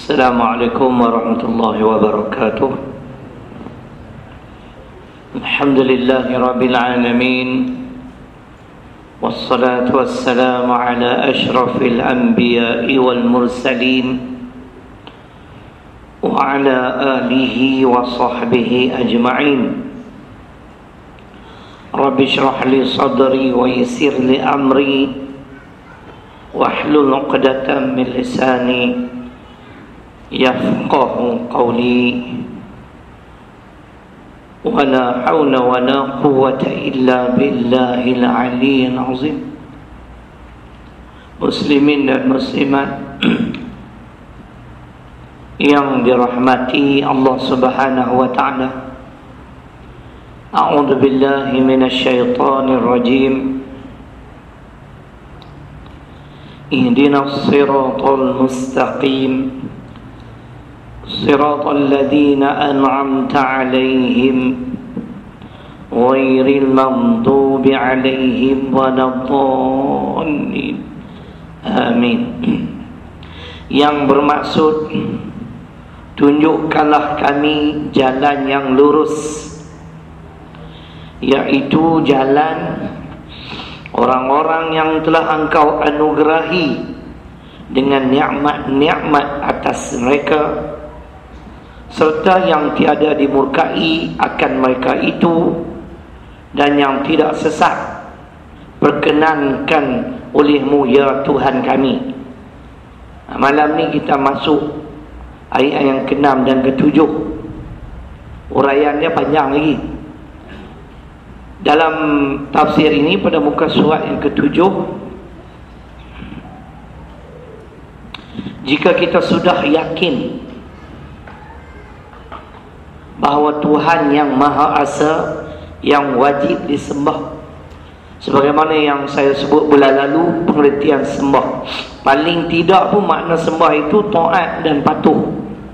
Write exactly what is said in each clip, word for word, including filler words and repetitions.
Assalamualaikum warahmatullahi wabarakatuh. Alhamdulillahi rabbil alamin. Wassalatu wassalamu ala ashrafil anbiya'i wal mursalin wa ala alihi wa sahbihi ajma'in. Rabbi shrah li sadri wa yassir li amri wahlul 'uqdatam min lisani yafqahu qawli. Wa la hawla wa la quwwata illa billahil aliyyil azim. Muslimin dan muslimat yang dirahmati Allah Subhanahu wa taala, a'udzu billahi minasy syaithanir rajim. Ihdinas siratal mustaqim صراط الذين أنعمت عليهم غير المغضوب عليهم ولا الضالين آمين. Yang bermaksud, tunjukkanlah kami jalan yang lurus, yaitu jalan orang-orang yang telah Engkau anugerahi dengan nikmat-nikmat atas mereka, serta yang tiada dimurkai akan mereka itu, dan yang tidak sesat perkenankan oleh-Mu ya Tuhan kami. Malam ni kita masuk ayat yang keenam dan ketujuh. Uraian dia panjang lagi. Dalam tafsir ini pada muka surat yang ketujuh, jika kita sudah yakin bahawa Tuhan yang Maha Esa yang wajib disembah, sebagaimana yang saya sebut bulan lalu, pengertian sembah, paling tidak pun makna sembah itu taat dan patuh,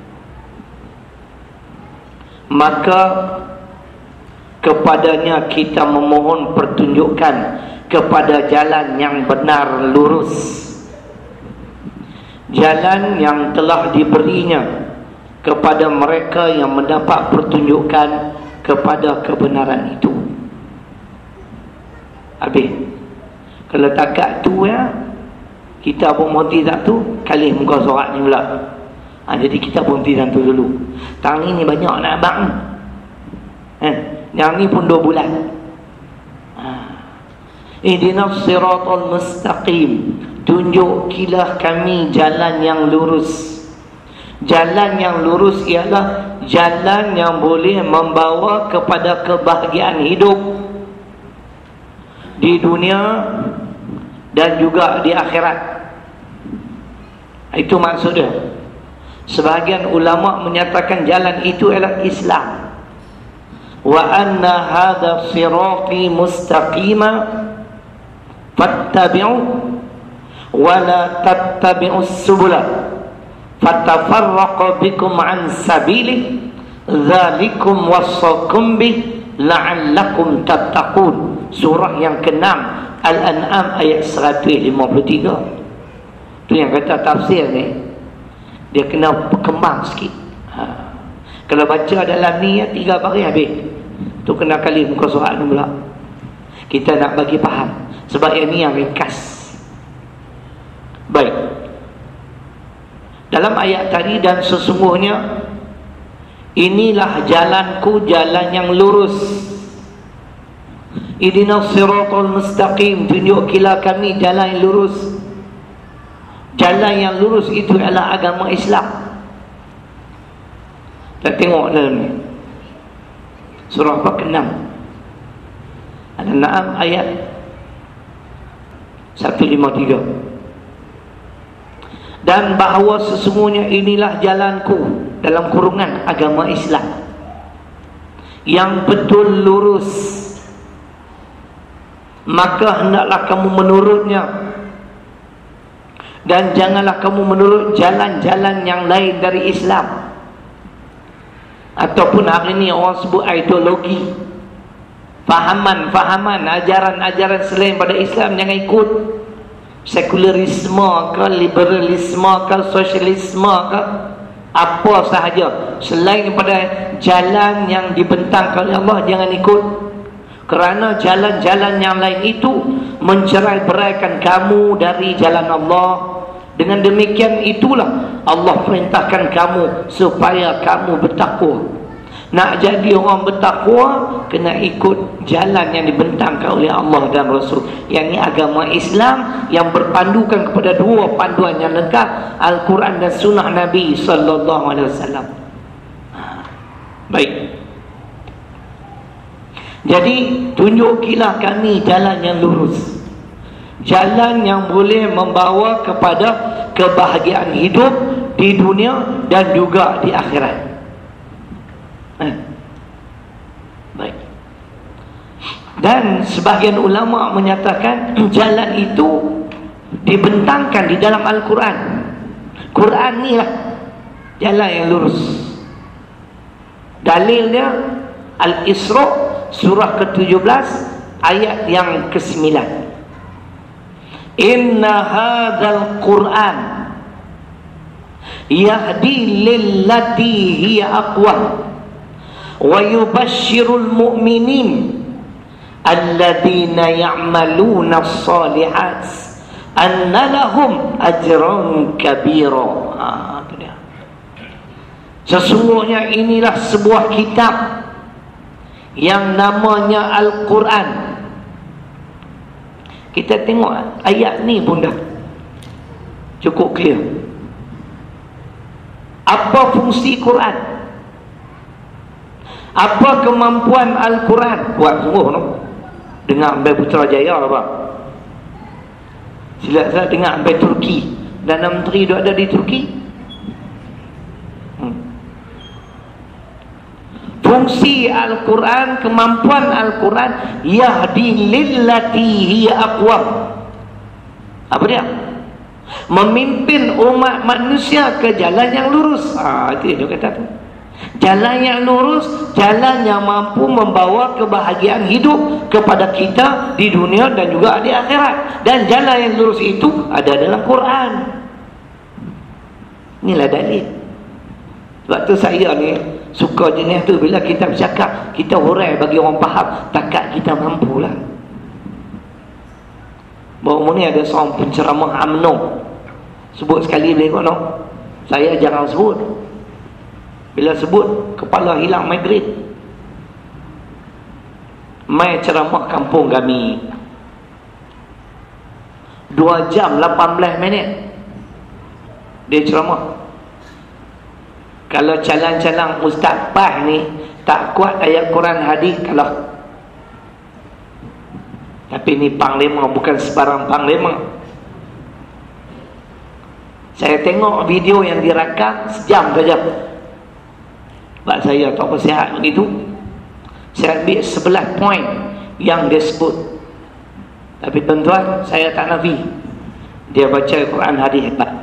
maka kepadanya kita memohon pertunjukan kepada jalan yang benar lurus, jalan yang telah diberinya kepada mereka yang mendapat pertunjukan kepada kebenaran itu. Habis. Kalau takat tu ya, kita pun berhenti tak tu, kali muka surat ni pula. Ha, jadi kita berhenti dan tu dulu. Tahun ni banyak nak abang. Eh, yang ni pun dua bulan. Ha. Ihdinas siratal mustaqim. Tunjukilah kami jalan yang lurus. Jalan yang lurus ialah jalan yang boleh membawa kepada kebahagiaan hidup di dunia dan juga di akhirat. Itu maksudnya. Sebahagian ulama menyatakan jalan itu ialah Islam. Wa anna hadha sirati mustaqima fattabi'u wa la tattabi'us subula fatafarraqa bikum an sabili dzalikum wassakum bih la'allakum tattaqun. Surah yang keenam Al-An'am ayat seratus lima puluh tiga. Tu yang kata tafsir ni dia kena berkembang sikit. Ha. Kalau baca dalam ni ya, tiga baris habis. Tu kena kali muka surat ni pula. Kita nak bagi faham sebab yang ni yang ringkas. Baik. Dalam ayat tadi, dan sesungguhnya inilah jalanku, jalan yang lurus. Ihdinas siratal mustaqim, tunjukilah kami jalan yang lurus. Jalan yang lurus itu adalah agama Islam. Kita tengok dalam ni. Surah apa keenam. Al-An'am ayat seratus lima puluh tiga. Dan bahawa sesungguhnya inilah jalanku, dalam kurungan agama Islam, yang betul lurus, maka hendaklah kamu menurutnya, dan janganlah kamu menurut jalan-jalan yang lain dari Islam, ataupun hari ini orang sebut ideologi, fahaman-fahaman, ajaran-ajaran selain pada Islam. Jangan ikut. Sekularisme ke, liberalisme ke, sosialisme ke, apa sahaja selain daripada jalan yang dibentangkan oleh Allah, jangan ikut. Kerana jalan-jalan yang lain itu mencerai-beraikan kamu dari jalan Allah. Dengan demikian itulah Allah perintahkan kamu supaya kamu bertakwa. Nak jadi orang bertakwa, kena ikut jalan yang dibentangkan oleh Allah dan Rasul. Yang ini agama Islam yang berpandukan kepada dua panduan yang lengkap, Al-Quran dan Sunnah Nabi sallallahu alaihi wasallam. Baik. Jadi tunjukilah kami jalan yang lurus, jalan yang boleh membawa kepada kebahagiaan hidup di dunia dan juga di akhirat. eh. Baik. Dan sebahagian ulama menyatakan jalan itu dibentangkan di dalam Al-Quran. Quran ni lah jalan yang lurus. Dalilnya Al-Isra surah ke tujuh belas ayat yang ke sembilan. Inna hadzal Qur'an yahdi lillati hiya aqwam wa yubashshirul mu'minin alladzina ya'maluna as-salihat anna lahum ajran kabira. Ha, itu dia. Sesungguhnya inilah sebuah kitab yang namanya Al-Quran. Kita tengok ayat ni pun dah cukup clear. Apa fungsi Quran? Apa kemampuan Al-Quran? Buat sungguh no? Dengar sampai Putrajaya lah bang. Sila saya dengar sampai Turki. Perdana Menteri dia ada di Turki. hmm. Fungsi Al-Quran, kemampuan Al-Quran, yahdi lillati hiya aqwam. Apa dia? Memimpin umat manusia ke jalan yang lurus. Ah, itu dia kata tu. Jalan yang lurus, jalan yang mampu membawa kebahagiaan hidup kepada kita di dunia dan juga di akhirat. Dan jalan yang lurus itu ada dalam Quran. Inilah dalil. Sebab tu saya ni suka jenis tu, bila kita bercakap, kita hurai bagi orang faham, takat kita mampulah. Baru ni ada seorang penceramah U M N O, sebut sekali boleh kot no? Saya jarang sebut. Bila sebut, kepala hilang migrain. Mai ceramah kampung kami dua jam lapan belas minit dia ceramah. Kalau calang-calang Ustaz Pah ni tak kuat ayat Quran hadis kalah. Tapi ni panglima, bukan sebarang panglima. Saya tengok video yang dirakam sejam saja. Sebab saya tak apa sihat begitu, saya ambil sebelas poin yang dia sebut. Tapi tuan-tuan, saya tak nafi. Dia baca Quran hadis hebat.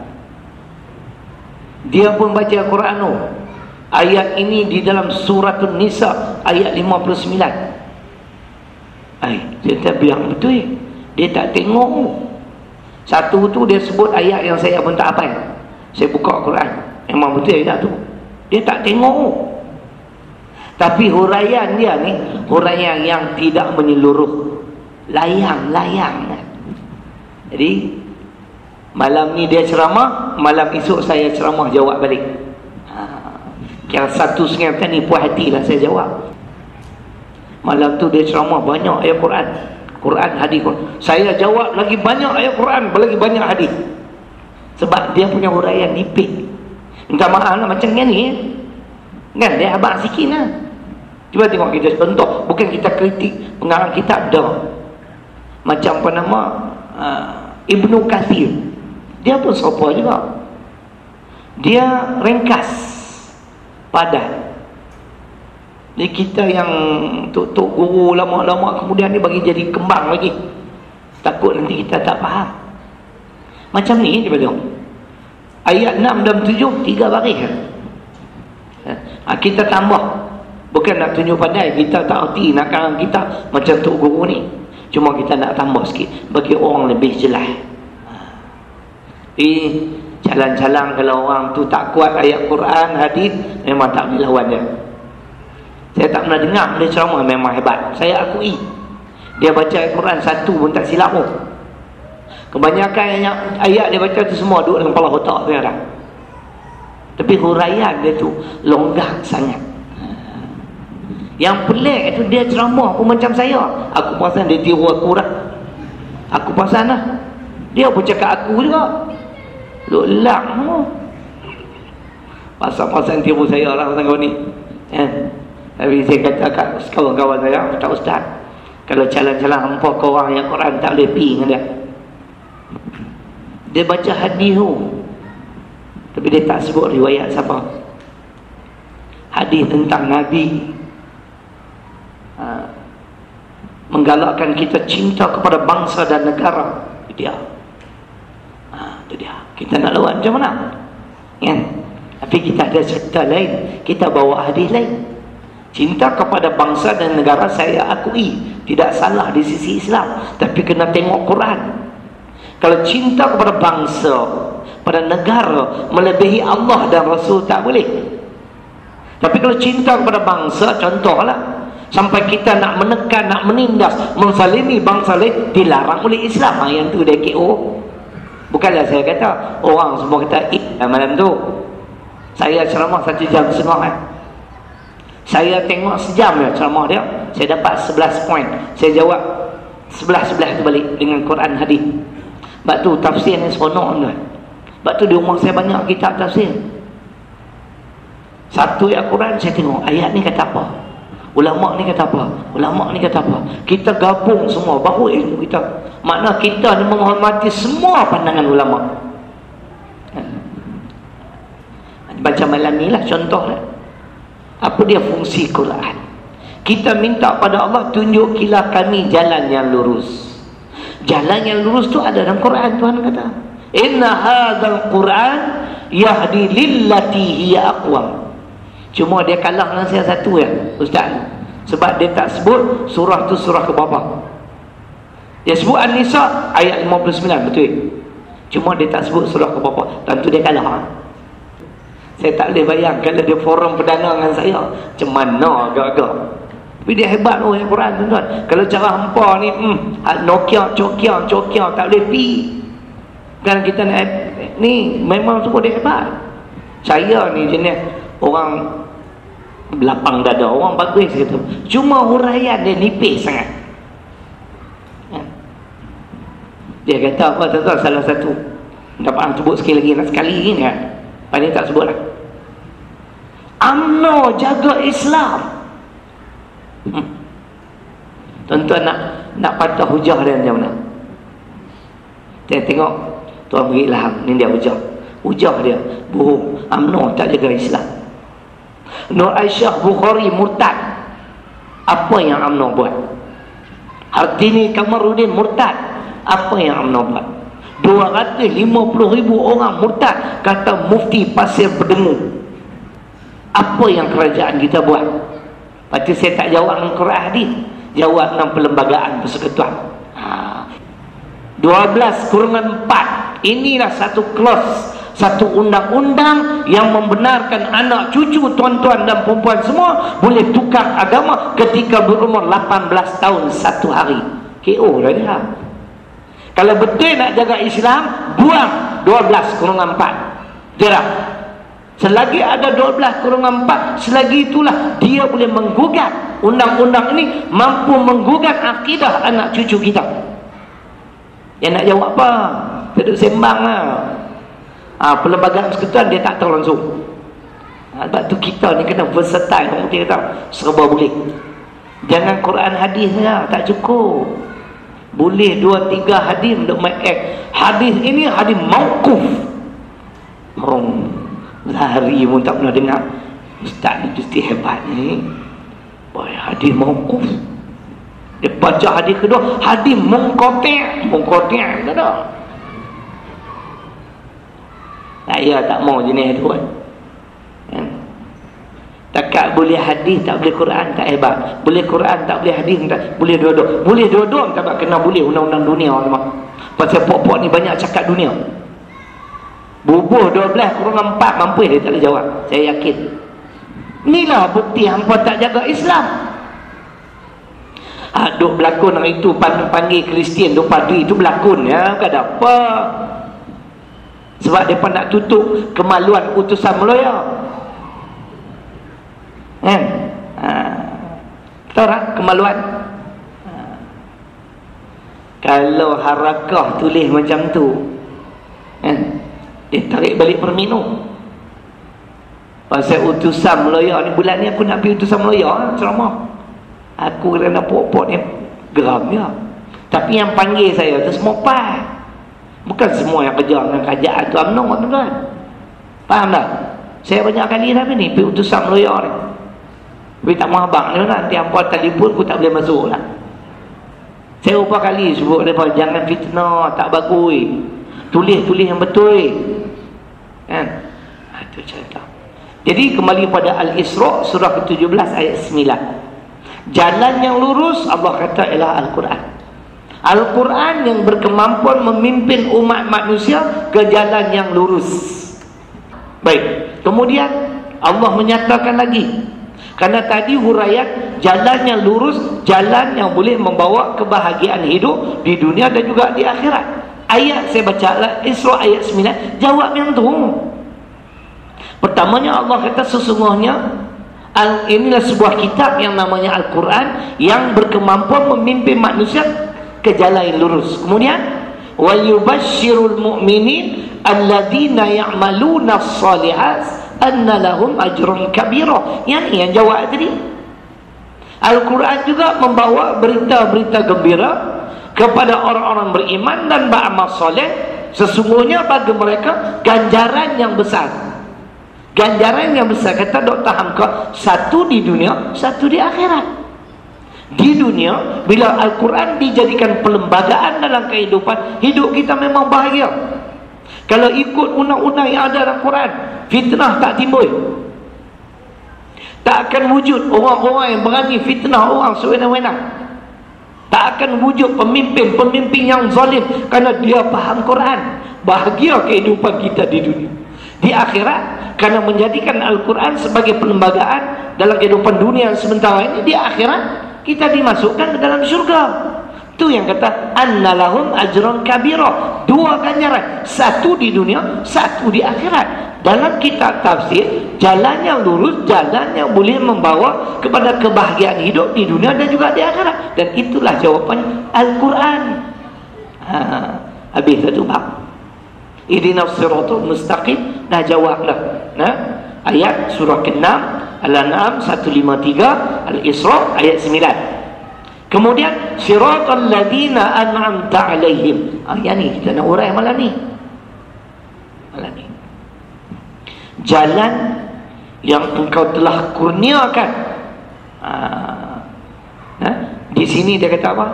Dia pun baca Quran tu. Ayat ini di dalam surah An-Nisa ayat lima puluh sembilan. Ay, dia tak bilang betul. Dia tak tengok. Satu tu dia sebut ayat yang saya pun tak hafal. Saya buka Quran, memang betul ayat tu. Dia tak tengok. Tapi huraian dia ni huraian yang tidak menyeluruh, layang-layang. Jadi malam ni dia ceramah, malam esok saya ceramah jawab balik. Ha, kira satu setengah ni puas hati lah saya jawab. Malam tu dia ceramah banyak ayat Quran, Quran hadis. Saya jawab lagi banyak ayat Quran, lagi banyak hadis. Sebab dia punya huraian nipis. Minta maaf lah macam ni kan, dia abang sikit lah. Cuba tengok kita contoh, bukan kita kritik pengarang kitab dah. Macam apa nama uh, Ibnu Kathir, dia pun sopa juga. Dia ringkas, padat. Jadi kita yang tok-tok guru lama-lama kemudian ni bagi jadi kembang lagi, takut nanti kita tak faham. Macam ni dia tengok ayat enam dan tujuh, tiga baris kan? Ha, kita tambah. Bukan nak tunjuk pandai, kita tak erti nak karang kita macam tok guru ni. Cuma kita nak tambah sikit bagi orang lebih jelas. Jadi Jalan-jalan kalau orang tu tak kuat ayat Quran, hadis, memang tak boleh lawan dia. Saya tak pernah dengar dia ceramah memang hebat. Saya akui. Dia baca ayat Quran satu pun tak silap pun. Kebanyakan ayat, ayat dia baca tu semua duduk dalam kepala otak dia dah. Tapi huraian dia tu longgar sangat. Yang pelik itu dia ceramah pun macam saya. Aku perasan dia tiru aku dah. Aku perasan lah. Dia pun cakap aku juga. Lulak tu. Pasal-pasal tiru saya lah pasal kau ni. Eh. Tapi saya kata kat kawan-kawan saya, tak ustaz, kalau jalan-jalan hampa ke orang yang Quran tak boleh pergi dengan dia. Dia baca hadis tu, tapi dia tak sebut riwayat siapa. Hadis tentang Nabi, ha, menggalakkan kita cinta kepada bangsa dan negara. Itu dia. Ha, itu dia. Kita nak lawan macam mana? Ya. Tapi kita ada cerita lain. Kita bawa hadis lain. Cinta kepada bangsa dan negara saya akui tidak salah di sisi Islam, tapi kena tengok Quran. Kalau cinta kepada bangsa, pada negara melebihi Allah dan Rasul tak boleh. Tapi kalau cinta kepada bangsa, contohlah sampai kita nak menekan, nak menindas, menzalimi bangsa lain, dilarang oleh Islam. Yang tu dia K O. Bukanlah saya kata, orang semua kata eh malam tu saya ceramah satu jam setengah. Saya tengok sejam ya ceramah dia, saya dapat sebelas poin. Saya jawab sebelah-sebelah tu balik dengan Quran hadis. Sebab tu tafsir ni seronok tuan. Sebab tu di rumah saya banyak kitab tafsir. Satu ayat Quran saya tengok ayat ni kata apa, ulama ni kata apa, ulama ni kata apa. Kita gabung semua baru ilmu kita. Makna kita ni menghormati semua pandangan ulama. Baca malam ni lah contohlah. Apa dia fungsi Quran? Kita minta pada Allah, tunjukilah kami jalan yang lurus. Jalan yang lurus tu ada dalam Quran. Tuhan kata, inna hadzal Quran yahdi lillati hiya aqwam. Cuma dia kalah dengan saya satu ya, ustaz. Sebab dia tak sebut surah tu surah ke berapa. Dia sebut An-Nisa ayat lima puluh sembilan, betul. Cuma dia tak sebut surah ke berapa. Tentu dia kalah. Saya tak boleh bayang kalau dia forum perdana dengan saya, macam mana agak-agak. Tapi dia hebat oh yang Quran tuan-tuan. Kalau cara hampa ni hmm, Nokia, Cokia, Cokia tak boleh pi. Kan kita nak ni memang semua dia hebat. Saya ni jenis orang belapang dada, orang bagus gitu. Cuma huraian dia nipis sangat. Dia kata apa tuan-tuan, salah satu dapat sebut sekali lagi, nak sekali lagi ni kan. Pani tak sebut lah. U M N O jaga Islam. Hmm. Tuan-tuan nak nak patah hujah dia macam mana? Saya tengok Tuan beri ilham, ni dia hujah. Hujah dia bohong. U M N O tak jaga Islam. Nur Aisyah Bukhari murtad. Apa yang U M N O buat? Hartini Kamarudin murtad. Apa yang U M N O buat? dua ratus lima puluh ribu orang murtad, kata mufti Pasir Berdengu. Apa yang kerajaan kita buat? Lepas saya tak jawab dengan Quran hadis, jawab dengan perlembagaan persekutuan. Ha. dua belas kurungan empat. Inilah satu clause, satu undang-undang yang membenarkan anak cucu tuan-tuan dan perempuan semua boleh tukar agama ketika berumur lapan belas tahun satu hari. K O dah dia. Kalau betul nak jaga Islam, buang dua belas kurungan empat. Jerak. Selagi ada dua belas kurungan empat, selagi itulah dia boleh menggugat. Undang-undang ini mampu menggugat akidah anak cucu kita. Yang nak jawab apa? Duduk sembang lah. Ha, perlembagaan persekutuan dia tak tahu langsung. Ha, sebab tu kita ni kena versatile. Orang kata serba boleh. Jangan Quran hadis lah, tak cukup. Boleh dua tiga hadis untuk make act. Hadis ini hadis mauquf. Orang lari pun tak pernah dengar. Ustaz ni mesti hebat ni. Boy, hadis mauquf. Dia baca hadis kedua, hadis mungqati'. Mungqati' tak ada. Saya tak mau jenis tu kan. Kan? Takat boleh hadis tak boleh Quran tak hebat. Boleh Quran tak boleh hadis tak boleh dua-dua. Boleh dua-dua tak kena boleh undang-undang dunia semua. Pasal pokok ni banyak cakap dunia. Subuh dua belas kurang empat mampu dia tak boleh jawab. Saya yakin. Inilah bukti hampa tak jaga Islam. Ha, duk berlakon hari itu panggil Kristian duk padu itu berlakon ya, bukan ada apa. Sebab mereka nak tutup kemaluan utusan Melayu. Kan? Ha. Tahu tak kemaluan? Ha. Kalau harakah tulis macam tu, kan? Dia tarik balik perminu. Pasal utusan Melayu ni, bulan ni aku nak pergi utusan Melayu ha, ceramah. Aku kerana pokok-pokok ni geram ya. Tapi yang panggil saya tu semua pas. Bukan semua yang kerja dengan kerajaan tu UMNO tuan-tuan. Faham tak? Saya banyak kali dah ni pergi utusan Melayu ni. Tapi tak mahu abang ni nanti hampa telefon aku tak boleh masuk lah. Saya berapa kali sebut mereka jangan fitnah, tak bagus. Tulis-tulis yang betul. Kan? Itu cerita. Jadi kembali pada Al-Isra surah ke tujuh belas ayat sembilan. Jalan yang lurus Allah kata ialah Al-Quran. Al-Quran yang berkemampuan memimpin umat manusia ke jalan yang lurus. Baik. Kemudian Allah menyatakan lagi. Kerana tadi huraian jalan yang lurus, jalan yang boleh membawa kebahagiaan hidup di dunia dan juga di akhirat. Ayat saya baca Al-Isra ayat sembilan jawab yang tu. Pertamanya Allah kata sesungguhnya Al, inilah sebuah kitab yang namanya Al-Quran yang berkemampuan memimpin manusia ke jalan yang lurus. Kemudian wa yubashshirul mu'minin alladzina ya'maluna as-shalihat anna lahum ajrun kabira. Yang ini yang jawab tadi. Al-Quran juga membawa berita-berita gembira kepada orang-orang beriman dan beramal soleh, sesungguhnya bagi mereka ganjaran yang besar. Ganjaran yang besar, kata Doktor Hamka, satu di dunia, satu di akhirat. Di dunia, bila Al-Quran dijadikan perlembagaan dalam kehidupan, hidup kita memang bahagia. Kalau ikut undang-undang yang ada dalam Quran, fitnah tak timbul. Tak akan wujud orang-orang yang berani fitnah orang sewenang-wenang. Tak akan wujud pemimpin-pemimpin yang zalim kerana dia faham Quran. Bahagia kehidupan kita di dunia. Di akhirat, kerana menjadikan Al-Quran sebagai perlembagaan dalam kehidupan dunia sementara ini, di akhirat kita dimasukkan ke dalam syurga. Itu yang kata annalahum ajrun kabira, dua ganjaran, satu di dunia, satu di akhirat. Dalam kitab tafsir, jalan yang lurus, jalan yang boleh membawa kepada kebahagiaan hidup di dunia dan juga di akhirat. Dan itulah jawapan Al-Quran. Ha, habis satu bab. Ihdinas siratal mustaqim, dah jawab dah. Nah, ayat surah ke-enam Al-An'am seratus lima puluh tiga, Al-Isra ayat sembilan. Kemudian siratal ladzina an'amta 'alaihim. Ah, yang ni kita nak urai malam ni. Malam ni. Jalan yang engkau telah kurniakan. Ah. Nah, di sini dia kata apa?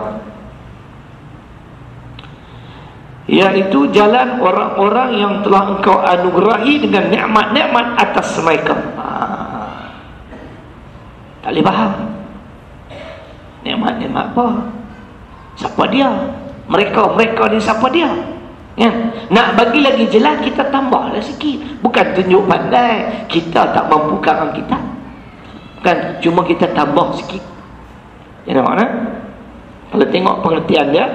Iaitu jalan orang-orang yang telah engkau anugerahi dengan nikmat-nikmat atas mereka. Ah. Tak boleh faham. Nikmat-nikmat apa? Siapa dia? Mereka-mereka ni siapa dia? Ya. Nak bagi lagi jelas, kita tambahlah sikit. Bukan tunjuk pandai, kita tak mampu karang kita. Bukan, cuma kita tambah sikit. Ya, mana? Kalau tengok pengertian dia,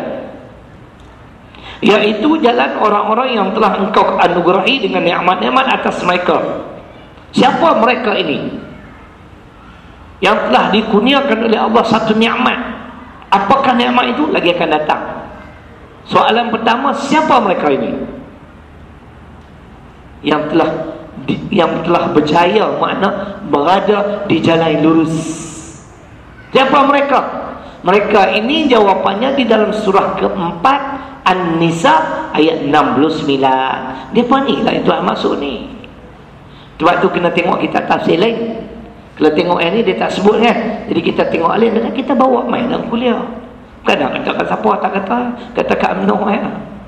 iaitu jalan orang-orang yang telah engkau anugerahi dengan nikmat-nikmat atas mereka. Siapa mereka ini? Yang telah dikurniakan oleh Allah satu nikmat. Apakah nikmat itu? Lagi akan datang. Soalan pertama, siapa mereka ini? Yang telah di, yang telah berjaya, makna berada di jalan yang lurus. Siapa mereka? Mereka ini jawapannya di dalam surah keempat An-Nisa ayat enam puluh sembilan. Dia panik lah itu maksud ni. Sebab tu kena tengok kita tafsir lain. Kalau tengok yang ni dia tak sebut kan. Jadi kita tengok lain, dan kita bawa main dalam kuliah. Bukan nak kata kat siapa, tak kata kata kat UMNO ya.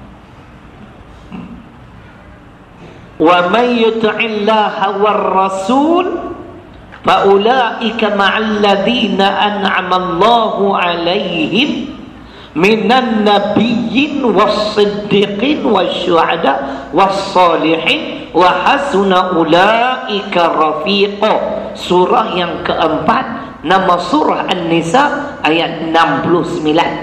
Wa may yuti'illaha war rasul fa ulaika ma'al ladzina an'ama Allahu 'alaihim minan nabiyyin was-siddiqin wasyuhada was-salihin wa hasuna ulaika rafiqa. Surah yang keempat, nama surah An-Nisa ayat enam puluh sembilan.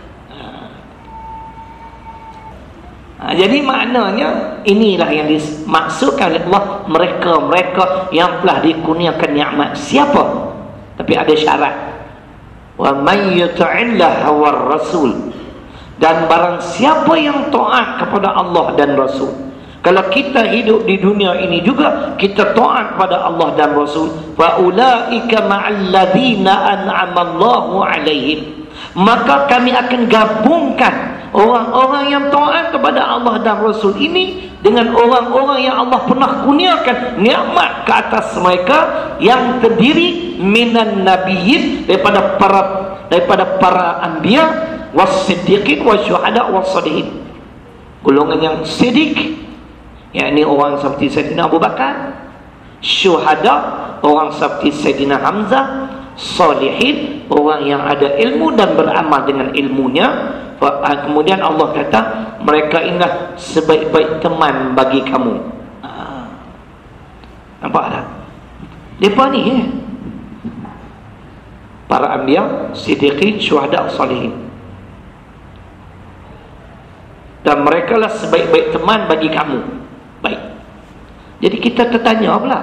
Ha, jadi maknanya inilah yang dimaksudkan oleh Allah, mereka-mereka yang telah dikurniakan nikmat. Siapa? Tapi ada syarat. Wa may yuti'illah war rasul, dan barang siapa yang taat kepada Allah dan Rasul. Kalau kita hidup di dunia ini juga kita taat pada Allah dan Rasul, fa ulaika ma'al ladzina an'ama Allahu 'alaihim, maka kami akan gabungkan orang-orang yang taat kepada Allah dan Rasul ini dengan orang-orang yang Allah pernah kurniakan nikmat ke atas mereka, yang terdiri minan nabiyyin, daripada para daripada para anbiya, was-siddiqin wasyuhada was-salihin. Golongan yang siddiq, yakni orang seperti Sayyidina Abu Bakar, syuhada orang seperti Sayyidina Hamzah, salihin orang yang ada ilmu dan beramal dengan ilmunya. Kemudian Allah kata mereka inilah sebaik-baik teman bagi kamu. Ha. Nampak tak? Mereka ni eh? para anbiya, siddiqin, syuhada, salihin, dan mereka lah sebaik-baik teman bagi kamu. Baik. Jadi kita tertanya pula,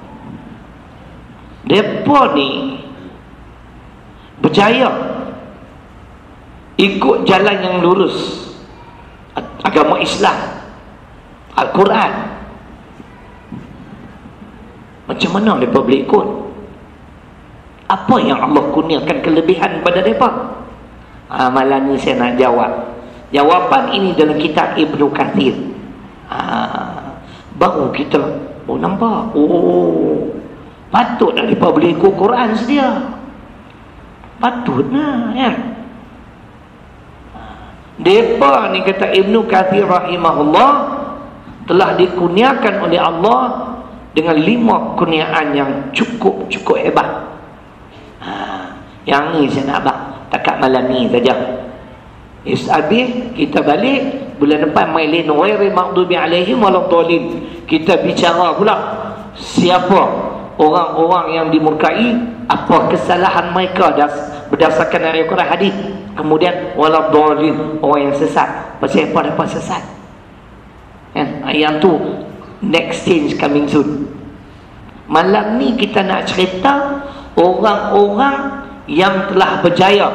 mereka ni berjaya ikut jalan yang lurus, agama Islam, Al-Quran, macam mana mereka boleh ikut? Apa yang Allah kurniakan kelebihan pada mereka? Ha, malam ni saya nak jawab. Jawapan ini dalam kitab Ibnu Kathir. Ha, baru kita oh nampak, oh patutlah mereka boleh ikut Quran sedia. Patutlah kan. Mereka ni kata Ibnu Kathir rahimahullah telah dikurniakan oleh Allah dengan lima kurniaan yang cukup-cukup hebat. Ha, yang ni saya nak bak takat malam ni saja. Habis kita balik bulan depan mailin ghairil maghdubi alaihim waladdallin. Kita bicara pula siapa orang-orang yang dimurkai, apa kesalahan mereka berdasarkan ayat Quran hadis. Kemudian waladdallin, orang yang sesat. Pasal apa dapat sesat? Kan? Yang tu next stage coming soon. Malam ni kita nak cerita orang-orang yang telah berjaya,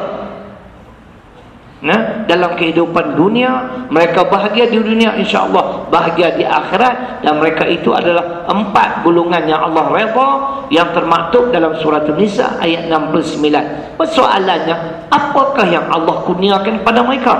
nah, dalam kehidupan dunia. Mereka bahagia di dunia, insya-Allah bahagia di akhirat, dan mereka itu adalah empat golongan yang Allah redha, yang termaktub dalam surah An-Nisa ayat enam puluh sembilan. Persoalannya, apakah yang Allah kurniakan pada mereka?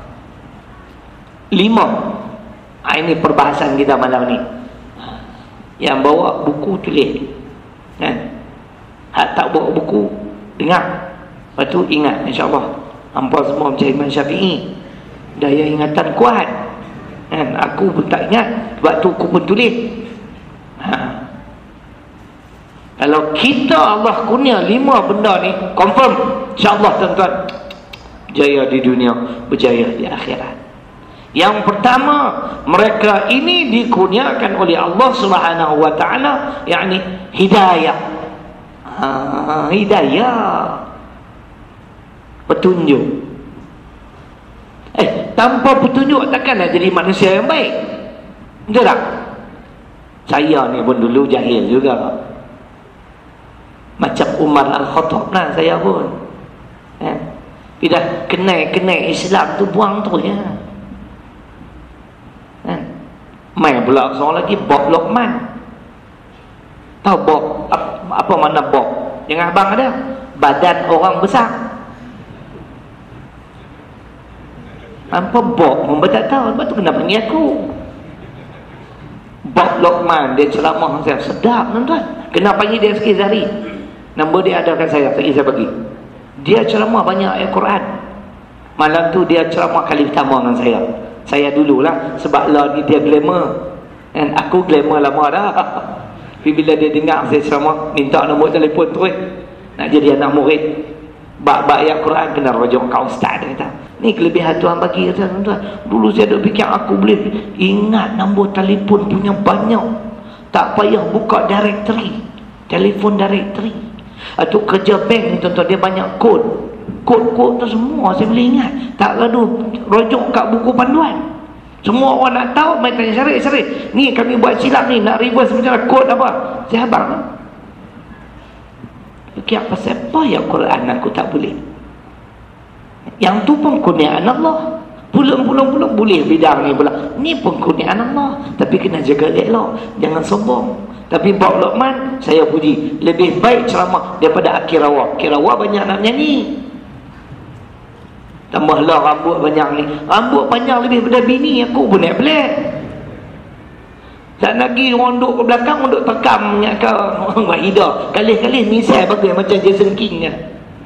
Lima. Ha, ini perbahasan kita malam ni. Yang bawa buku tulis, kan? Hak tak bawa buku dengar, lepas tu ingat, insya-Allah. Hampa semua macam Imam Syafi'i, daya ingatan kuat kan? Aku pun tak ingat, sebab tu aku pun tulis. Ha. Kalau kita Allah kurnia lima benda ni, confirm insya-Allah tuan-tuan, berjaya di dunia, berjaya di akhirat. Yang pertama, mereka ini dikurniakan oleh Allah Subhanahu wa taala, yakni hidayah. Ha, hidayah, petunjuk. Eh, tanpa petunjuk takkanlah jadi manusia yang baik. Betul tak? Saya ni pun dulu jahil juga, macam Umar Al-Khattab lah saya pun. Eh, bila kenai-kenai Islam tu buang tu ya. Eh, main pula seorang lagi Bob Lokman. Tahu Bob apa, apa mana Bob? Yang abang ada badan orang besar. Apa Bob? Mereka tak tahu. Lepas tu kena panggil aku Bob Lokman. Dia ceramah saya sedap tuan-tuan. Kena panggil dia sikit sehari. Nombor dia ada kat saya, saya bagi. Dia ceramah banyak ayat Quran. Malam tu dia ceramah kali pertama dengan saya. Saya dululah, sebab lah ni dia glamour, dan aku glamour lama dah. Tapi bila dia dengar saya ceramah, minta nombor telefon terus, nak jadi anak murid. Bab-bab ayat Quran kena rujuk kat ustaz, dia kata. Ni kelebihan Tuhan bagi tuan-tuan. Dulu saya duk fikir aku boleh ingat nombor telefon punya banyak. Tak payah buka directory, telefon directory. Atau kerja bank ni tuan-tuan, dia banyak kod. Kod-kod tu semua saya boleh ingat. Tak gaduh rujuk kat buku panduan. Semua orang nak tahu, main tanya Syarif, Syarif, ni kami buat silap ni, nak reverse macam mana, kod apa? Saya abang. Fikir pasal apa yang Quran aku tak boleh? Yang tu pun kurniaan Allah. Pulang-pulang-pulang boleh bidang ni pula. Ni pun kurniaan Allah. Tapi kena jaga elok, jangan sombong. Tapi Bob Lokman, saya puji, lebih baik ceramah daripada Akirawa. Akirawa banyak nak nyanyi. Tambahlah rambut banyak ni. Rambut panjang lebih daripada bini aku pun naik pelik. Tak lagi orang duduk ke belakang, orang duduk tekam ke orang Wahidah. Kali-kali misal bagus macam Jason King kan.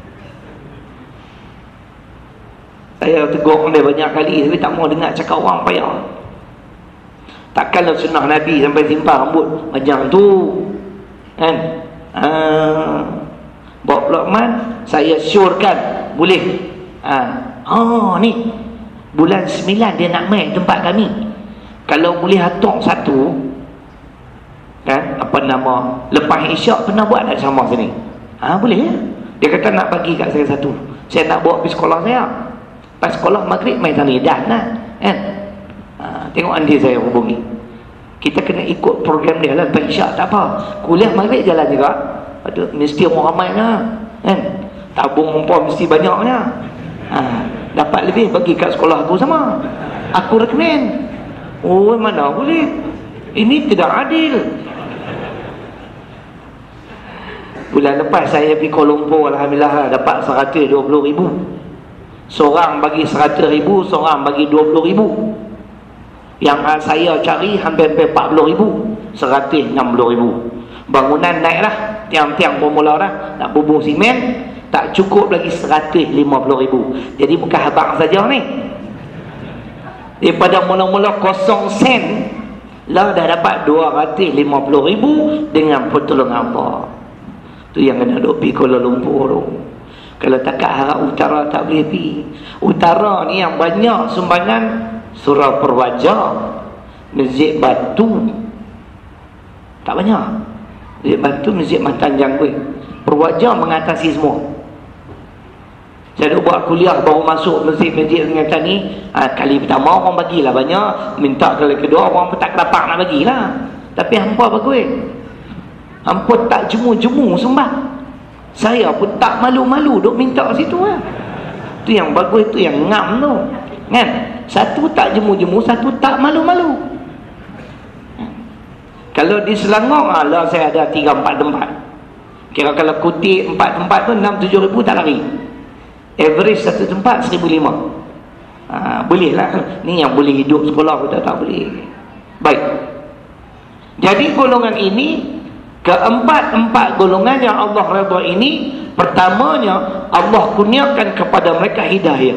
Saya tegur dia banyak kali, tapi tak mau dengar cakap orang payah. Takkanlah sunnah Nabi sampai simpan rambut macam tu kan. Haa, Bob Lokman, saya syorkan boleh. Haa, oh ni bulan sembilan dia nak main tempat kami. Kalau boleh atok satu kan, apa nama, lepas isyak pernah buat tak sama sini? Haa, boleh ya? Dia kata nak bagi kat saya satu. Saya nak bawa pergi sekolah saya. Pas sekolah maghrib main sana dah lah kan. Ha, tengok andi saya hubungi. Kita kena ikut program dia lah. Lepas isyak tak apa, kuliah maghrib jalan juga. Aduh, mesti orang ramai lah kan. Tabung rumpah mesti banyaknya. Ha, dapat lebih bagi kat sekolah aku sama. Aku recommend. Oh mana boleh, ini tidak adil. Bulan lepas saya pergi Kuala Lumpur, alhamdulillah dapat seratus dua puluh ribu. Seorang bagi seratus ribu, seorang bagi dua puluh ribu. Yang saya cari hampir-hampir empat puluh ribu, seratus enam puluh ribu. Bangunan naik lah, tiang-tiang pun mula dah, nak bubuh simen, tak cukup lagi seratus lima puluh ribu. Jadi bukan abang saja ni, daripada mula-mula kosong sen lah dah dapat dua ratus lima puluh ribu dengan pertolongan Allah. Tu yang kena duk pergi Kuala Lumpur tu. Kalau takat harap utara tak boleh pergi. Utara ni yang banyak sumbangan Surau Perwaja, Masjid Batu. Tak banyak. Masjid Batu, Masjid Matan Janggut. Perwaja mengatasi semua. Saya duk buat kuliah baru masuk masjid-masjid Sengatan ni. Ha, kali pertama orang bagilah banyak. Minta kali kedua orang pun tak dapat nak bagilah. Tapi hampa bagus. Hampa tak jemu-jemu sembah. Saya pun tak malu-malu duk minta situ lah. Tu yang bagus, tu yang ngam tu kan. Satu tak jemu-jemu, satu tak malu-malu. Kalau di Selangor lah saya ada tiga empat tempat. Kira kalau kutip empat tempat tu enam tujuh ribu tak lari. Average satu tempat seribu lima. Ha, boleh lah. Ni yang boleh hidup sekolah pun tak, tak boleh. Baik. Jadi golongan ini, keempat-empat golongan yang Allah redha ini, pertamanya Allah kurniakan kepada mereka hidayah.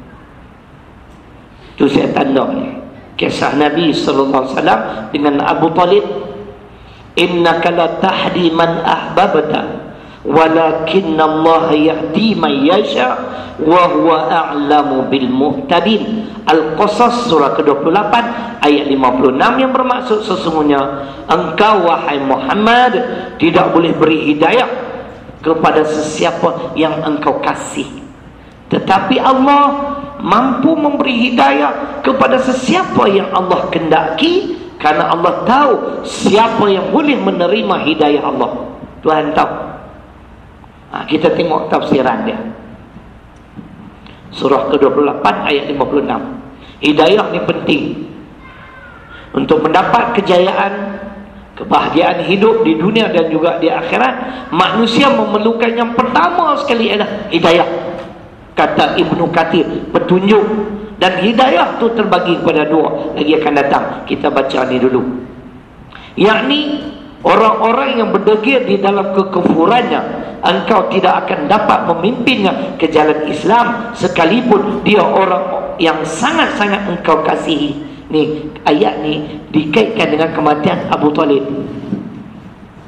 Itu saya tanda ni kisah Nabi sallallahu alaihi wasallam dengan Abu Talib. Innaka la tahdi man ahbabta walakinna Allah yahdi man yasha wa huwa a'lamu bil muhtadin. Al-Qasas surah ke dua puluh lapan ayat lima puluh enam yang bermaksud sesungguhnya engkau wahai Muhammad tidak boleh beri hidayah kepada sesiapa yang engkau kasih, tetapi Allah mampu memberi hidayah kepada sesiapa yang Allah kendaki, karena Allah tahu siapa yang boleh menerima hidayah Allah. Tuhan tahu. Ha, kita tengok tafsiran dia. Surah ke dua puluh lapan ayat lima puluh enam. Hidayah ni penting untuk mendapat kejayaan, kebahagiaan hidup di dunia dan juga di akhirat. Manusia memerlukan yang pertama sekali adalah hidayah. Kata Ibnu Katsir, petunjuk. Dan hidayah tu terbagi kepada dua. Lagi akan datang, kita baca ni dulu. Yakni orang-orang yang berdegil di dalam kekufurannya, engkau tidak akan dapat memimpinnya ke jalan Islam sekalipun dia orang yang sangat-sangat engkau kasihi. Ni ayat ni dikaitkan dengan kematian Abu Talib.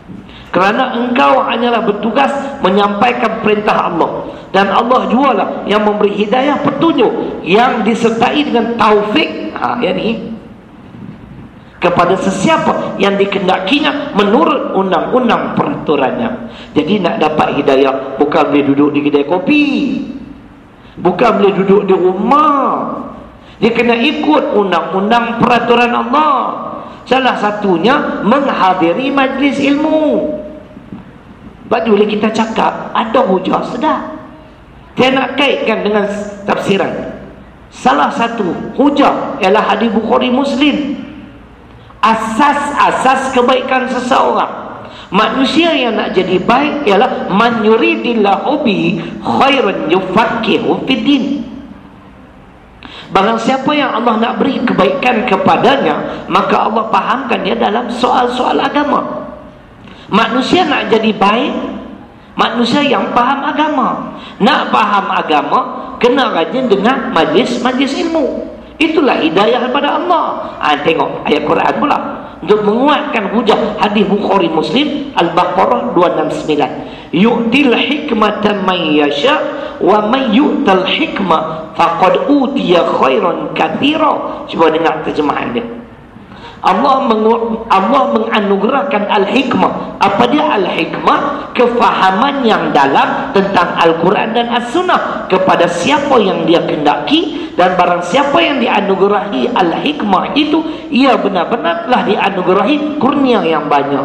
Kerana engkau hanyalah bertugas menyampaikan perintah Allah, dan Allah jualah yang memberi hidayah, petunjuk yang disertai dengan taufik, ha, yang ni, kepada sesiapa yang dikehendakinya menurut undang-undang peraturannya. Jadi nak dapat hidayah bukan boleh duduk di kedai kopi, bukan boleh duduk di rumah. Dia kena ikut undang-undang peraturan Allah. Salah satunya menghadiri majlis ilmu. Bagi boleh kita cakap ada hujah sedap, dia nak kaitkan dengan tafsiran. Salah satu hujah ialah hadis Bukhari Muslim. Asas-asas kebaikan seseorang, manusia yang nak jadi baik ialah man yuridillahu bi khairan yufaqihu fiddin. Barang siapa yang Allah nak beri kebaikan kepadanya, maka Allah fahamkan dia dalam soal-soal agama. Manusia nak jadi baik, manusia yang faham agama. Nak faham agama, kena rajin dengan majlis-majlis ilmu. Itulah hidayah daripada Allah. Ha, tengok ayat Quran pula untuk menguatkan hujah hadis Bukhari Muslim, Al-Baqarah dua enam sembilan. Yu'til hikmata man yasha wa man yu'tal hikmah faqad utiya khairan katsira. Cuba dengar terjemahan dia. Allah mengu- Allah menganugerahkan al-hikmah. Apa dia al-hikmah? Kefahaman yang dalam tentang Al-Quran dan As-Sunnah kepada siapa yang dia kehendaki, dan barang siapa yang dianugerahi al-hikmah itu, ia benar-benar telah dianugerahi kurnia yang banyak.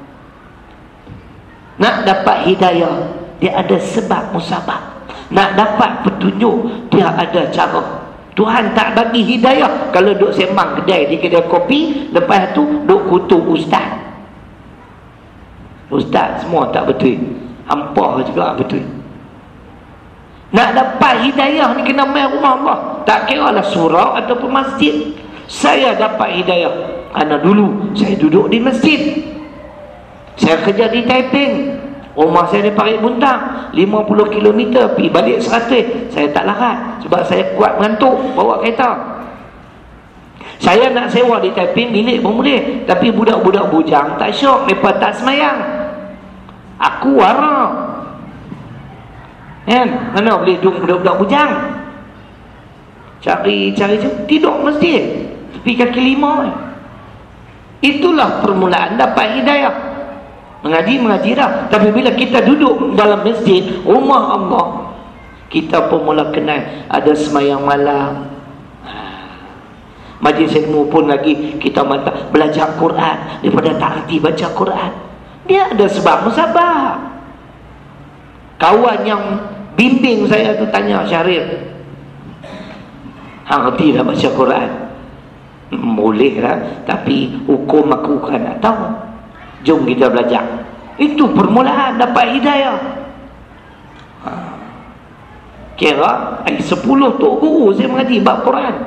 Nak dapat hidayah, dia ada sebab musabab. Nak dapat petunjuk, dia ada cara. Tuhan tak bagi hidayah kalau duk sembang kedai di kedai kopi, lepas tu duk kutuk ustaz. Ustaz semua tak betul, hampah juga betul. Nak dapat hidayah ni kena main rumah Allah. Tak kira lah surau ataupun masjid. Saya dapat hidayah kerana dulu saya duduk di masjid, saya kerja di Taiping, rumah saya di Parit Buntang, lima puluh kilometer pergi balik seratus. Saya tak larat sebab saya kuat mengantuk bawa kereta. Saya nak sewa di Taiping bilik pun boleh, tapi budak-budak bujang tak syok, mereka tak semayang. Aku wara kan, mana boleh duduk budak-budak bujang. Cari-cari tidur masjid tepi kaki lima. Itulah permulaan dapat hidayah. Mengaji, mengaji dah. Tapi bila kita duduk dalam masjid, rumah Allah, kita pun mula kenal ada semayang malam. Majlis ilmu pun lagi kita mata belajar Quran daripada tak erti baca Quran. Dia ada sebab musabab. Kawan yang bimbing saya tu tanya, Syarif, hang erti dah baca Quran? Boleh lah, tapi hukum aku kan nak tahu. Jom kita belajar. Itu permulaan dapat hidayah. Ha. Kira ay, sepuluh tok guru saya mengaji bab Quran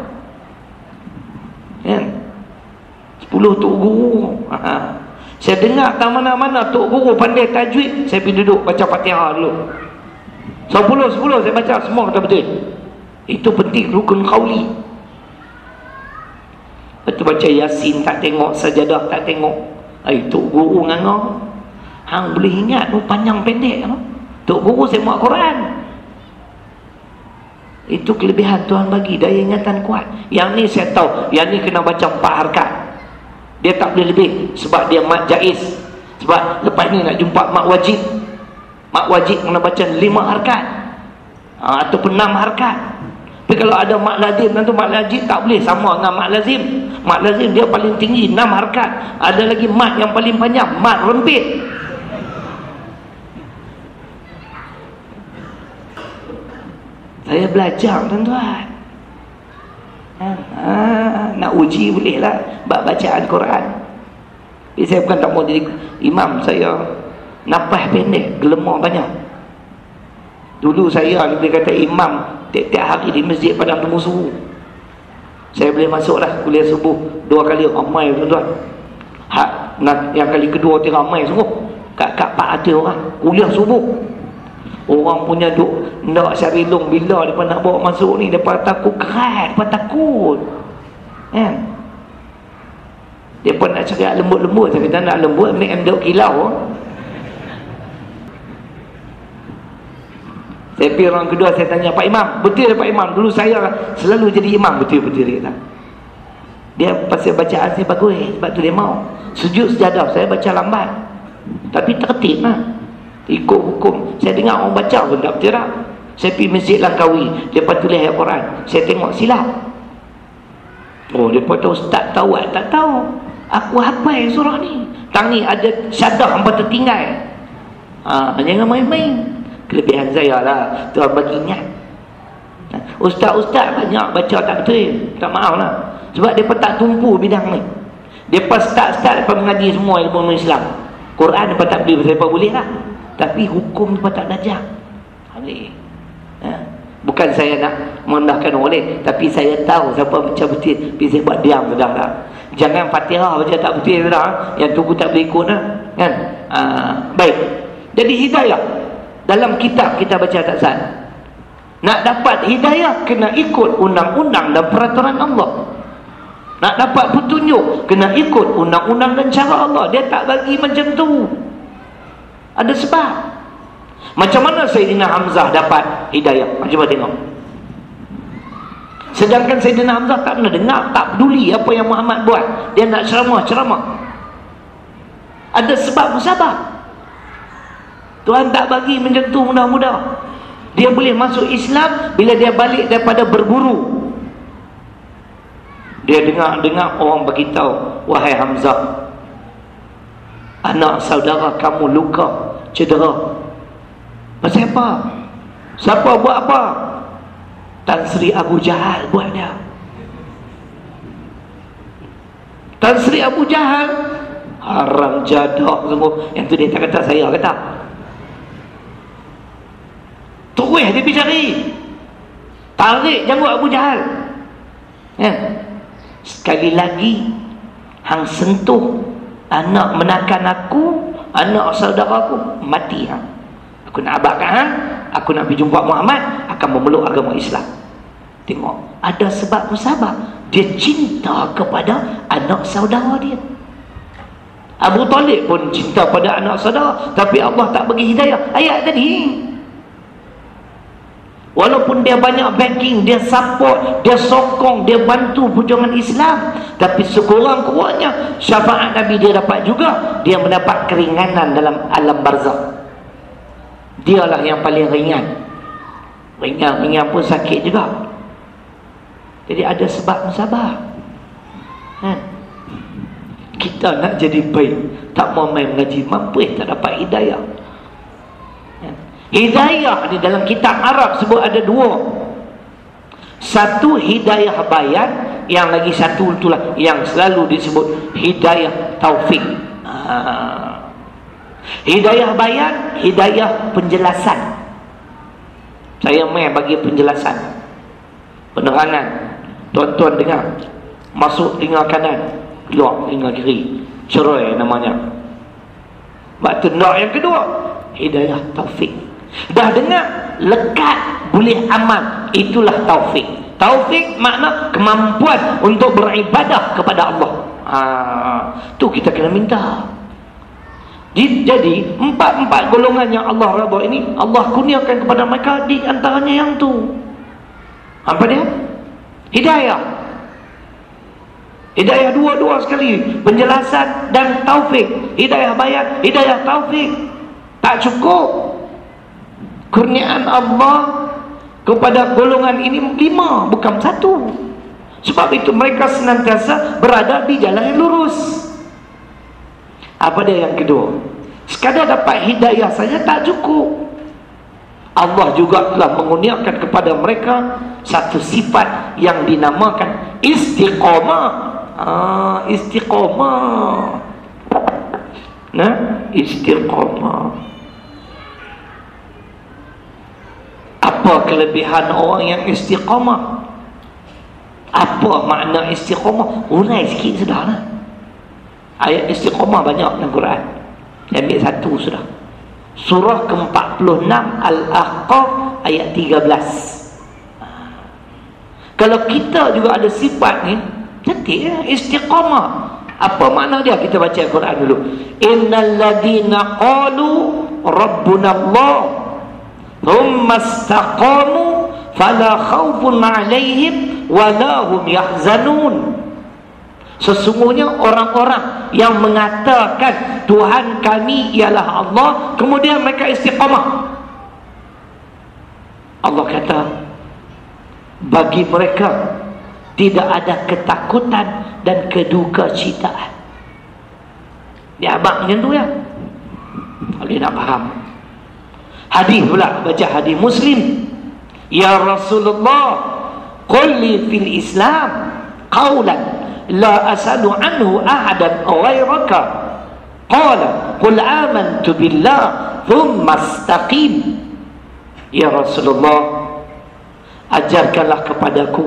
kan? Sepuluh tok guru. Ha. Saya dengar tak mana-mana tok guru pandai tajwid, saya pergi duduk baca Fatihah dulu. Sepuluh sepuluh saya baca semua kata betul. Itu penting, rukun qauli. Betul baca Yasin tak tengok, sajadah tak tengok. Ay, tok guru nganga. Hang boleh ingat tu panjang pendek no? Tok guru saya muat Quran. Itu kelebihan Tuhan bagi, daya ingatan kuat. Yang ni saya tahu, yang ni kena baca empat harakat. Dia tak boleh lebih sebab dia mat jaiz. Sebab lepas ni nak jumpa mak wajib. Mak wajib kena baca lima harakat, ha, ataupun enam harakat. Tapi kalau ada mak lazim, tentu mak lazim tak boleh sama dengan mak lazim. Mak lazim dia paling tinggi enam harakat. Ada lagi mat yang paling panjang, mat rempit. Saya belajar tuan-tuan. Ha, ha, nak uji boleh lah bab bacaan Quran. Tapi saya bukan tak mau jadi imam, saya napas pendek, gelemar banyak. Dulu saya lebih kata imam tiap-tiap hari di masjid Padang Temu Suruh. Saya boleh masuk lah kuliah subuh dua kali, ramai tuan-tuan. Ha, nak, yang kali kedua tu ramai sungguh. Kat-kat pak ada orang kuliah subuh. Orang punya duk nak cari long bila mereka nak bawa masuk ni, mereka takut kerat, mereka takut kan. Mereka nak cari lembut-lembut, saya kata nak lembut ambil em duk kilau Saya pergi orang kedua, saya tanya, Pak Imam, betul Pak Imam, dulu saya selalu jadi imam. Betul-betul dia kata. Dia pasal bacaan saya bagus, sebab tu dia mau. Sujud sejadah saya baca lambat, tapi tertib lah, ikut hukum. Saya dengar orang baca pun tak betul tak. Saya pergi Masjid Langkawi, mereka tulis ayat Quran, saya tengok silap. Oh, mereka tahu ustaz tahu, tak tahu. Aku hafal surah ni, tang ni ada syadah hampa tertinggal. Ha, jangan main-main. Kelebihan saya lah, Tuhan bagi ingat. Ustaz-ustaz banyak baca tak betul, tak maaf lah, sebab mereka tak tumpu bidang ni. Mereka start-start, mereka mengaji semua ilmu Islam. Quran mereka tak boleh, mereka boleh lah, tapi hukum mereka tak belajar. Ha? Bukan saya nak merendahkan orang lain, tapi saya tahu siapa baca betul, tapi saya buat diam sudah lah. Jangan Fatihah baca tak betul sudah, yang tunggu tak boleh ikut lah, kan? Ha, baik, jadi hidayah dalam kitab kita baca tak sah. Nak dapat hidayah kena ikut undang-undang dan peraturan Allah. Nak dapat petunjuk kena ikut undang-undang dan cara Allah. Dia tak bagi macam tu, ada sebab. Macam mana Sayyidina Hamzah dapat hidayah? Cuba tengok. Sedangkan Sayyidina Hamzah tak pernah dengar, tak peduli apa yang Muhammad buat. Dia nak ceramah-ceramah. Ada sebab musabab. Tuhan tak bagi macam tu mudah-mudah. Dia boleh masuk Islam bila dia balik daripada berburu. Dia dengar-dengar orang beritahu, wahai Hamzah, anak saudara kamu luka, cedera. Pasal apa? Siapa buat apa? Tan Sri Abu Jahal buat dia. Tan Sri Abu Jahal haram jadah semua. Yang tu dia tak kata, saya kata. Terus dia pergi cari, tarik janggut Abu Jahal. Ya. Sekali lagi hang sentuh anak menakan aku, anak saudaraku, mati hang. Aku nak abadkan hang, aku nak pergi jumpa Muhammad, akan memeluk agama Islam. Tengok, ada sebab musabab. Dia cinta kepada anak saudara dia. Abu Talib pun cinta pada anak saudara, tapi Allah tak bagi hidayah. Ayat tadi, walaupun dia banyak backing, dia support, dia sokong, dia bantu perjuangan Islam, tapi sekurang-kurangnya syafaat Nabi dia dapat juga. Dia mendapat keringanan dalam alam barzakh. Dialah yang paling ringan. Ringan-ringan pun sakit juga. Jadi ada sebab musabah. Ha? Kita nak jadi baik, tak mau main mengaji, mampu eh, tak dapat hidayah. Ha? Hidayah di dalam kitab Arab sebut ada dua. Satu hidayah bayan, yang lagi satu itulah yang selalu disebut hidayah taufik. Ha. Hidayah bayan, hidayah penjelasan. Saya main bagi penjelasan, penerangan. Tuan-tuan dengar, masuk telinga kanan, keluar telinga kiri, cerai namanya. Waktu nak yang kedua, hidayah taufik. Dah dengar, lekat, boleh amal, itulah taufik. Taufik makna kemampuan untuk beribadah kepada Allah. Ha, tu kita kena minta. Jadi empat-empat golongan yang Allah redha ini, Allah kurniakan kepada mereka di antaranya yang tu. Apa dia? Hidayah. Hidayah dua-dua sekali, penjelasan dan taufik. Hidayah bayan, hidayah taufik. Tak cukup. Kurniaan Allah kepada golongan ini lima, bukan satu. Sebab itu mereka senantiasa berada di jalan yang lurus. Apa dia yang kedua? Sekadar dapat hidayah saja tak cukup. Allah juga telah mengurniakan kepada mereka satu sifat yang dinamakan istiqamah. Ah, istiqamah. Nah, istiqamah. Apa kelebihan orang yang istiqamah? Apa makna istiqamah? Urai sikit sudah lah. Ayat istiqamah banyak dalam Quran. Saya ambil satu sudah. Surah ke empat puluh enam Al-Ahqaf ayat tiga belas. Kalau kita juga ada sifat ni, cantik ya, istiqamah. Apa makna dia? Kita baca Quran dulu. Innal ladina qalu rabbuna Allah thumma istaqamu fala khaufun 'alaihim wala hum yahzanun. Sesungguhnya orang-orang yang mengatakan Tuhan kami ialah Allah, kemudian mereka istiqamah, Allah kata bagi mereka tidak ada ketakutan dan keduka citaan. Dia abang macam tu ya. Kalau dia nak faham hadis pula, baca hadis Muslim. Ya Rasulullah, qul li fil Islam qawlan la as'alu anhu ahadan ghairaka. Qala qul amantu billah thumma istaqim. Ya Rasulullah, ajarkanlah kepadaku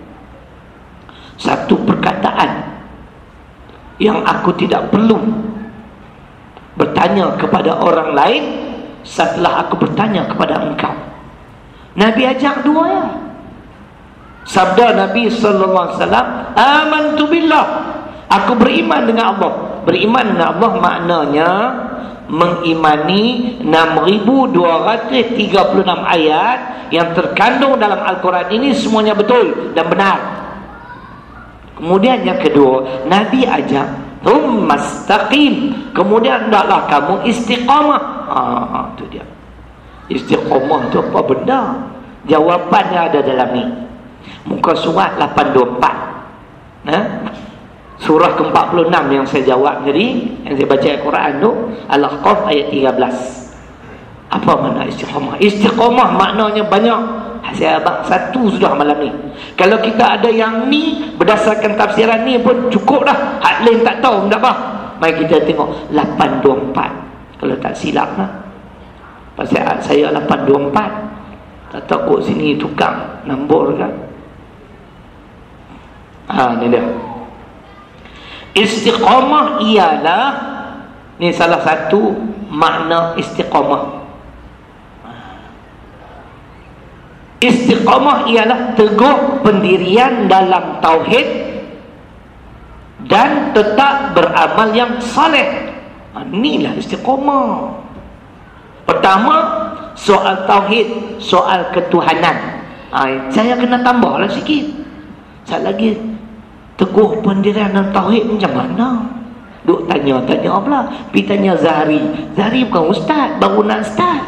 satu perkataan yang aku tidak perlu bertanya kepada orang lain setelah aku bertanya kepada engkau. Nabi ajak dua ya. Sabda Nabi sallallahu alaihi wasallam, amantu billah, aku beriman dengan Allah. Beriman dengan Allah maknanya mengimani enam ribu dua ratus tiga puluh enam ayat yang terkandung dalam Al-Quran ini semuanya betul dan benar. Kemudian yang kedua, Nabi ajak tsumastaqim, kemudian hendaklah kamu istiqamah. Ah, tu dia. Istiqamah tu apa benda? Jawapannya ada dalam ni. Muka surat lapan dua puluh empat. Nah, surah ke empat puluh enam yang saya jawab tadi, yang saya baca Al-Quran tu, Al-Ahqaf ayat tiga belas. Apa makna istiqamah? Istiqamah maknanya banyak. Saya abang satu sudah malam ni. Kalau kita ada yang ni, berdasarkan tafsiran ni pun cukup dah. Hak lain tak tahu, tak apa. Mari kita tengok lapan dua puluh empat. Kalau tak silap lah. Pasal saya lapan dua puluh empat. Tak tahu kot sini tukang nombor kan. Ha, ni dia. Istiqamah ialah, ni salah satu makna istiqamah. Istiqamah ialah teguh pendirian dalam tauhid dan tetap beramal yang saleh. Ha, inilah istiqamah. Pertama, soal tauhid, soal ketuhanan. Ha, saya kena tambahlah sikit. Saya lagi teguh pendirian dalam tauhid macam mana? Duk tanya-tanya pula. Pergi tanya Zahri. Zahri bukan ustaz, baru nak start.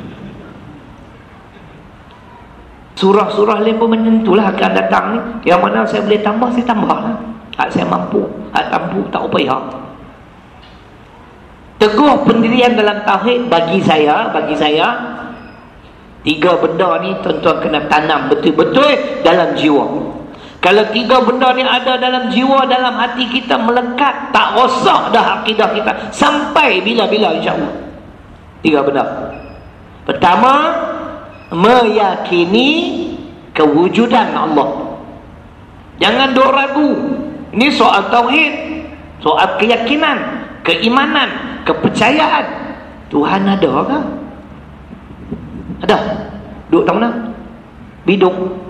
Surah-surah lain pun menentulah akan datang ni. Yang mana saya boleh tambah, saya tambah lah. Hak saya mampu, hak mampu tak upaya. Teguh pendirian dalam tauhid bagi saya, bagi saya tiga benda ni tuan-tuan kena tanam betul-betul dalam jiwa. Kalau tiga benda ni ada dalam jiwa, dalam hati kita, melekat, tak rosak dah akidah kita sampai bila-bila insya-Allah. Tiga benda. Pertama, meyakini kewujudan Allah. Jangan duk ragu. Ini soal tauhid, soal keyakinan, keimanan, kepercayaan. Tuhan ada ke? Ada. Duduk tak mana? Bidung.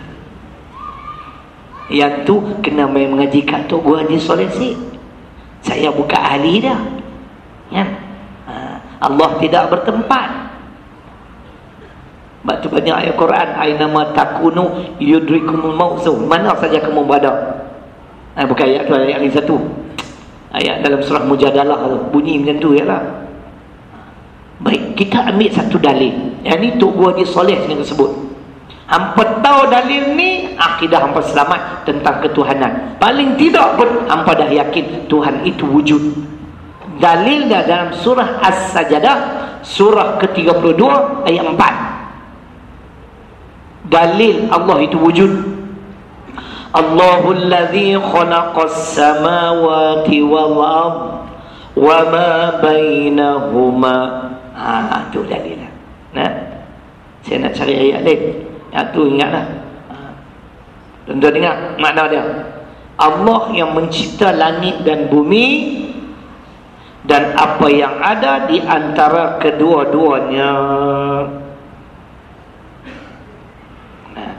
Yang tu kena main mengaji kat Tok Guru Haji Soleh Sik. Saya bukan ahli dah. Kan? Allah tidak bertempat. Sebab tu banyak ayat Quran, aynama takunu yudrikumul maut, mana saja kamu berada. Ha, bukan ayat tu, ayat yang satu. Ayat dalam surah Mujadalah tu, bunyi macam tu yalah. Baik, kita ambil satu dalil. Yang ni Tok Guru Haji Soleh yang tersebut. Hampa tahu dalil ni, akidah hampa selamat tentang ketuhanan. Paling tidak pun hampa dah yakin Tuhan itu wujud. Dalil dah dalam surah As-Sajadah, surah ke tiga puluh dua ayat empat. Dalil Allah itu wujud. Allahul ladzi khalaqas samawati wal ard wa ma bainahuma. Ha, tu dalil. Nah, saya nak cari ayat lain. Yang tu ingatlah. Tuan-tuan dengar makna dia. Allah yang mencipta langit dan bumi dan apa yang ada di antara kedua-duanya. Nah.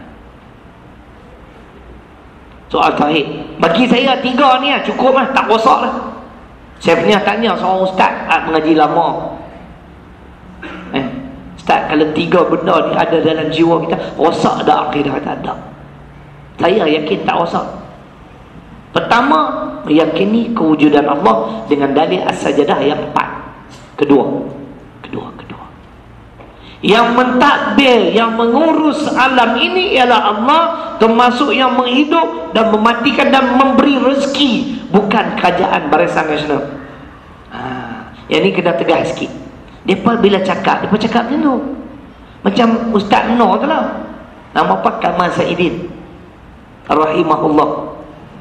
Soal tauhid. Bagi saya tiga ni lah, cukup lah, tak rosak lah. Saya pernah tanya seorang ustaz mengaji lama. Eh, Ustaz, kalau tiga benda ni ada dalam jiwa kita, rosak dah akidah? Tak ada. Saya yakin tak rosak. Pertama, meyakini kewujudan Allah dengan dalil as-sajadah yang empat. Kedua, kedua, kedua. Yang mentadbir, yang mengurus alam ini ialah Allah, termasuk yang menghidup dan mematikan dan memberi rezeki, bukan kerajaan Barisan Nasional. Ha, yang ni kena tegas sikit. Depa bila cakap, depa cakap macam tu. Macam Ustaz Nur tu lah. Nama Pak Kamal Saidin rahimahullah.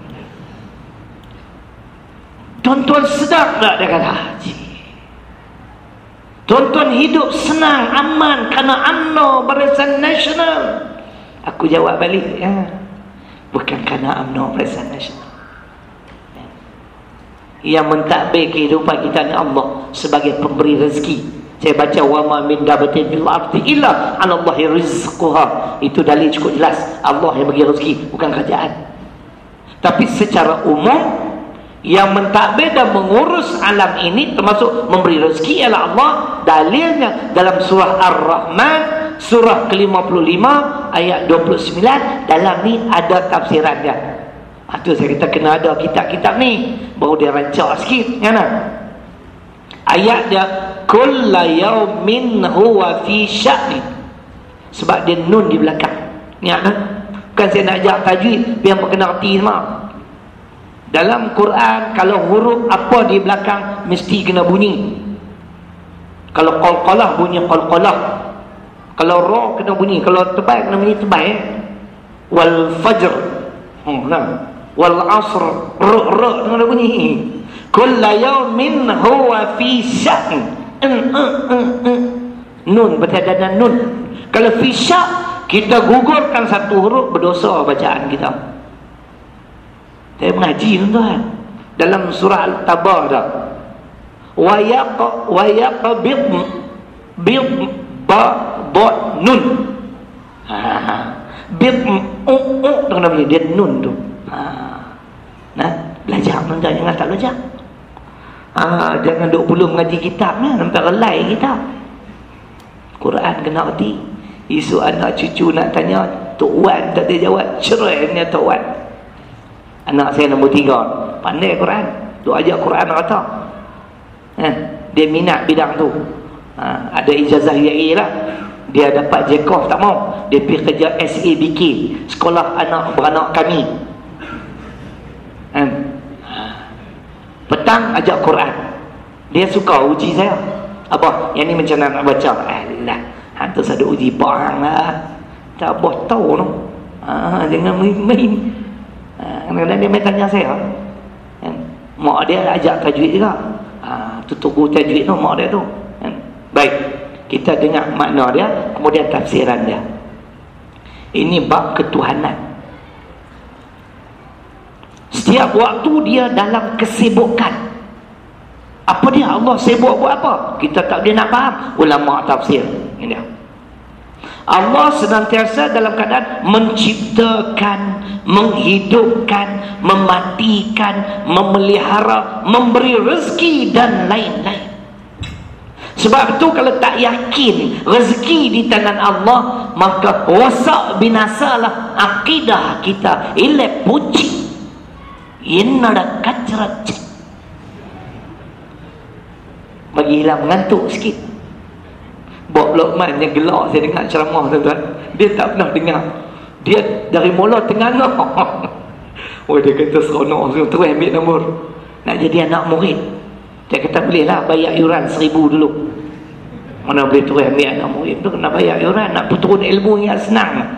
Tuan-tuan sedap tak dia kata? Tuan-tuan hidup senang, aman kerana UMNO Barisan Nasional. Aku jawab balik, ya, bukan kerana UMNO Barisan Nasional. Yang mentadbir kehidupan kita ni Allah sebagai pemberi rezeki. Saya baca wa ma min dabatin fil ardi illa 'ala Allahi rizquha. Itu dalil cukup jelas. Allah yang bagi rezeki, bukan kerajaan. Tapi secara umum, yang mentadbir dan mengurus alam ini termasuk memberi rezeki ialah Allah. Dalilnya dalam surah Ar-Rahman, surah ke lima puluh lima ayat dua puluh sembilan. Dalam ni ada tafsiran dia. Itu saya kata kena ada kitab-kitab ni, baru dia rancak sikit, kan? Ayat dia kulla yaumin huwa fi sya'ni. Sebab dia nun di belakang. Ingat kan? Bukan saya nak ajak tajwid, biar kena erti semua. Dalam Quran, kalau huruf apa di belakang mesti kena bunyi. Kalau qalqalah bunyi qalqalah. Kalau ra kena bunyi, kalau tebal kena bunyi tebal, eh? Wal fajr. Hmm, nah. Wal asr, ra ra kena bunyi. Kullu yawmin huwa fi sya'n. Nun bertanda nun. Kalau fi sya', kita gugurkan satu huruf, berdosa bacaan kita. Saya mengaji tuan-tuan dalam surah Al-Tabah dah. Wa yaq wa yaqbid bid ba ba nun. Ha. Bid u u kena boleh dia nun tu. Ha. Nah, belajar tuan-tuan, jangan tak belajar. Ha, jangan duk puluh mengaji kitab ni, sampai relai kitab. Quran kena erti. Isu anak cucu nak tanya, Tok Wan tak ada jawab, cerai ni Tok Wan. Anak saya nombor tiga, pandai Quran, duk ajak Quran kata. Ha, dia minat bidang tu. Ha, ada ijazah I A E lah. Dia dapat Jekof tak mau. Dia pergi kerja S A B K, sekolah anak beranak kami. Ha. Petang ajak Quran. Dia suka uji saya. Abah, yang ni macam mana nak baca? Alah, hantu saya duk uji bang lah. Tak abah tahu tu. Ha, jangan main-main. Ha, kadang-kadang dia main tanya saya. Ha, mak dia ajak tajwid juga. Ha, tutup buku tajwid tu mak dia tu. Ha, baik, kita dengar makna dia, kemudian tafsiran dia. Ini bab ketuhanan. Setiap waktu dia dalam kesibukan. Apa dia? Allah sibuk buat apa? Kita tak boleh nak faham. Ulama tafsir ini dia. Allah senantiasa dalam keadaan menciptakan, menghidupkan, mematikan, memelihara, memberi rezeki dan lain-lain. Sebab itu kalau tak yakin rezeki di tangan Allah, maka rosak binasalah akidah kita. Ilai puji என்னடா கச்சரச் bagi hilang mengantuk sikit. Bob Lokman yang gelak saya dengar ceramah tuan-tuan, dia tak pernah dengar. Dia dari mula tengah-tengah oh dia kata seronok, terus ambil nombor nak jadi anak murid. Dia kata boleh lah bayar yuran seribu dulu. Mana boleh terus ambil anak murid tu, kena bayar yuran. Nak turun ilmu yang senang.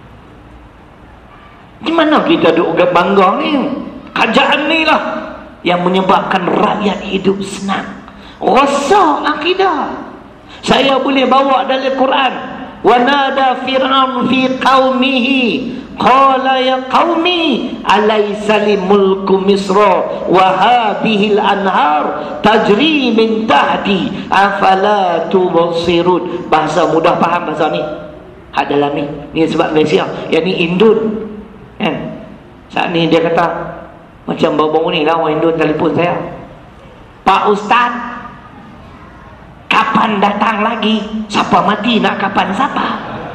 Gimana kita duk bangga ni? Kerajaan ni lah yang menyebabkan rakyat hidup senang. Rosak akidah. Saya boleh bawa dalam Quran. Wa nada fir'aun fi qaumihi qala ya qaumi alaysa li mulku misra wa hadhihi al-anhar tajri min tahti afala tubsirun. Bahasa mudah faham bahasa ni. Hak dalam ni. Ni sebab Malaysia. Yang ni Indun. Kan? Saat ni dia kata macam baru-baru ni lah orang Indon telefon saya, Pak Ustaz, kapan kapan datang lagi? Siapa mati nak kapan siapa?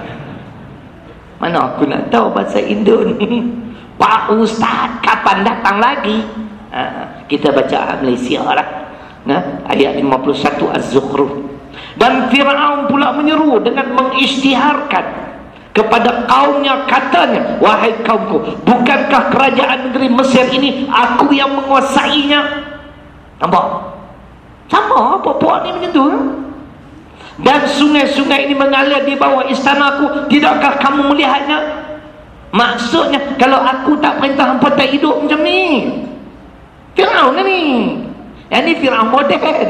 Mana aku nak tahu bahasa Indon. Pak Ustaz, kapan datang lagi? Ha, kita baca Malaysia lah. Nah, ayat lima puluh satu Az-Zukhruf. Dan Fir'aun pula menyeru dengan mengisytiharkan kepada kaumnya, katanya, wahai kaumku, bukankah kerajaan negeri Mesir ini aku yang menguasainya? Nampak? Sama apa-apa ni macam tu. Dan sungai-sungai ini mengalir di bawah istanaku, tidakkah kamu melihatnya? Maksudnya, kalau aku tak perintah hampa tak hidup macam ni. Fir'aun ni. Yang ni Fir'aun modern.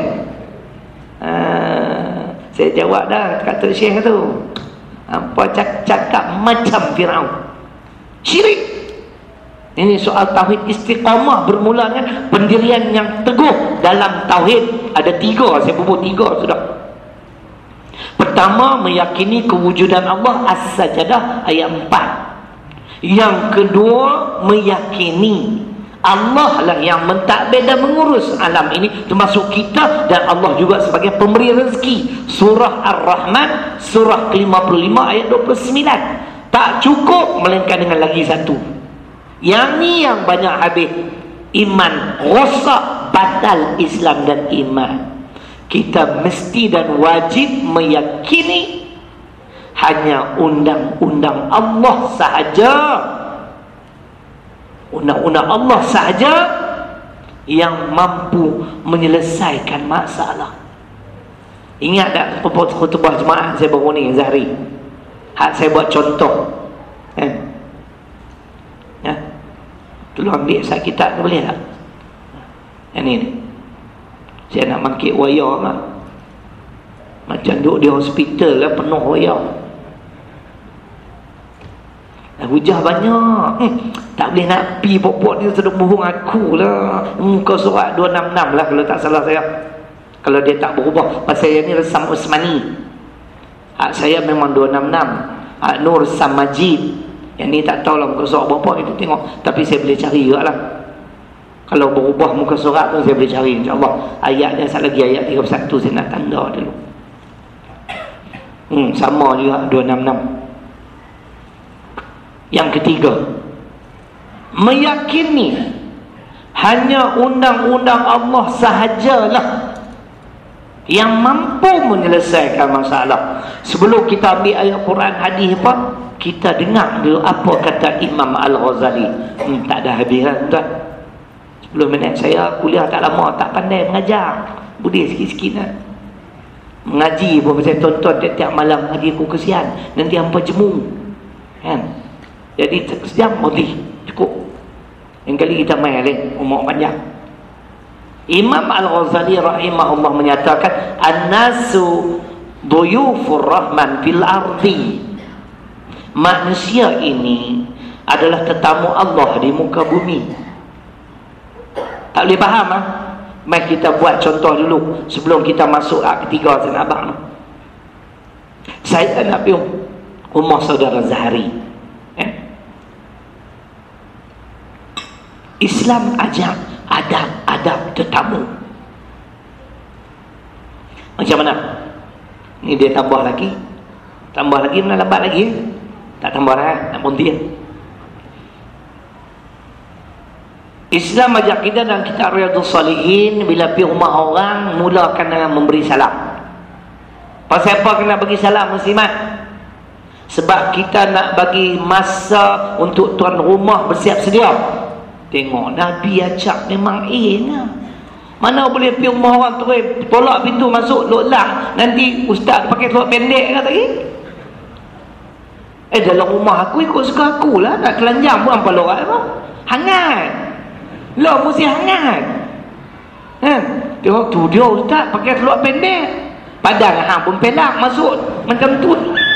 Ah, saya jawab dah kata Syekh tu. Hampa cakap macam Fir'aun. Syirik. Ini soal tauhid istiqamah bermula dengan pendirian yang teguh dalam tauhid. Ada tiga, saya bubuh tiga sudah. Pertama, meyakini kewujudan Allah, As-Sajdah ayat empat. Yang kedua, meyakini Allah lah yang mentadbir dan mengurus alam ini, termasuk kita, dan Allah juga sebagai pemberi rezeki. Surah Ar-Rahman surah ke lima puluh lima ayat dua puluh sembilan. Tak cukup melainkan dengan lagi satu. Yang ni yang banyak habis. Iman rosak, batal Islam dan iman. Kita mesti dan wajib meyakini hanya undang-undang Allah sahaja, undang-undang Allah sahaja yang mampu menyelesaikan masalah. Ingat tak khutbah jemaah saya baru ni, Zahri? Hak saya buat contoh. Eh? Ya? Tolong ambil sat kitab tu boleh tak? Yang ni ni. Saya nak mangkit wayar lah. Macam duduk di hospital lah, penuh wayar. Hujah banyak. Hmm, tak boleh nak pi pokok ni sedang bohong aku lah. Muka surat dua enam enam lah kalau tak salah saya. Kalau dia tak berubah. Pasal yang ni Resam Usmani. Hak saya memang dua enam enam. Hak Nur Resam Majid. Yang ni tak tahulah muka surat berapa, kita tengok. Tapi saya boleh cari juga lah. Kalau berubah muka surat tu saya boleh cari, insyaAllah. Ayatnya satu lagi, ayat tiga puluh satu saya nak tanda dulu. Hmm, sama juga dua enam enam. Yang ketiga, meyakini hanya undang-undang Allah sahajalah yang mampu menyelesaikan masalah. Sebelum kita ambil ayat Quran, hadis apa, kita dengar dulu apa kata Imam Al-Ghazali. Hmm, tak ada habis lah tuan. sepuluh minit saya kuliah tak lama, tak pandai mengajar. Budi sikit-sikit lah. Mengaji pun saya tonton tiap-tiap malam ngaji aku, kesian. Nanti hampa jemu. Kan? Jadi sejam boleh cukup. Yang kali kita main lain umur panjang. Imam Al-Ghazali rahimahullah menyatakan, an-nasu duyufur rahman fil ardi. Manusia ini adalah tetamu Allah di muka bumi. Tak boleh faham ah? Mari kita buat contoh dulu sebelum kita masuk ah, ketiga sana abang. Saya nak pergi rumah saudara Zahri. Eh? Islam ajak adab-adab tetamu. Macam mana? Ni dia tambah lagi. Tambah lagi mana lambat lagi? Tak tambah lah, nak berhenti. Islam ajak kita dalam kitab Riyadhus Shalihin, bila pergi rumah orang, mulakan dengan memberi salam. Pasal apa kena bagi salam muslimat? Sebab kita nak bagi masa untuk tuan rumah bersiap sedia. Tengok Nabi ajak memang in lah. Mana boleh pergi rumah orang tu, tolak pintu masuk, lok-lak, nanti ustaz pakai seluar pendek kata lagi. Eh dalam rumah aku ikut suka aku lah, nak telanjang pun apa lorak apa? Hangat. Lah mesti hangat. Kan? Tengok tu dia ustaz pakai seluar pendek. Padang hang pun pelak masuk macam tu.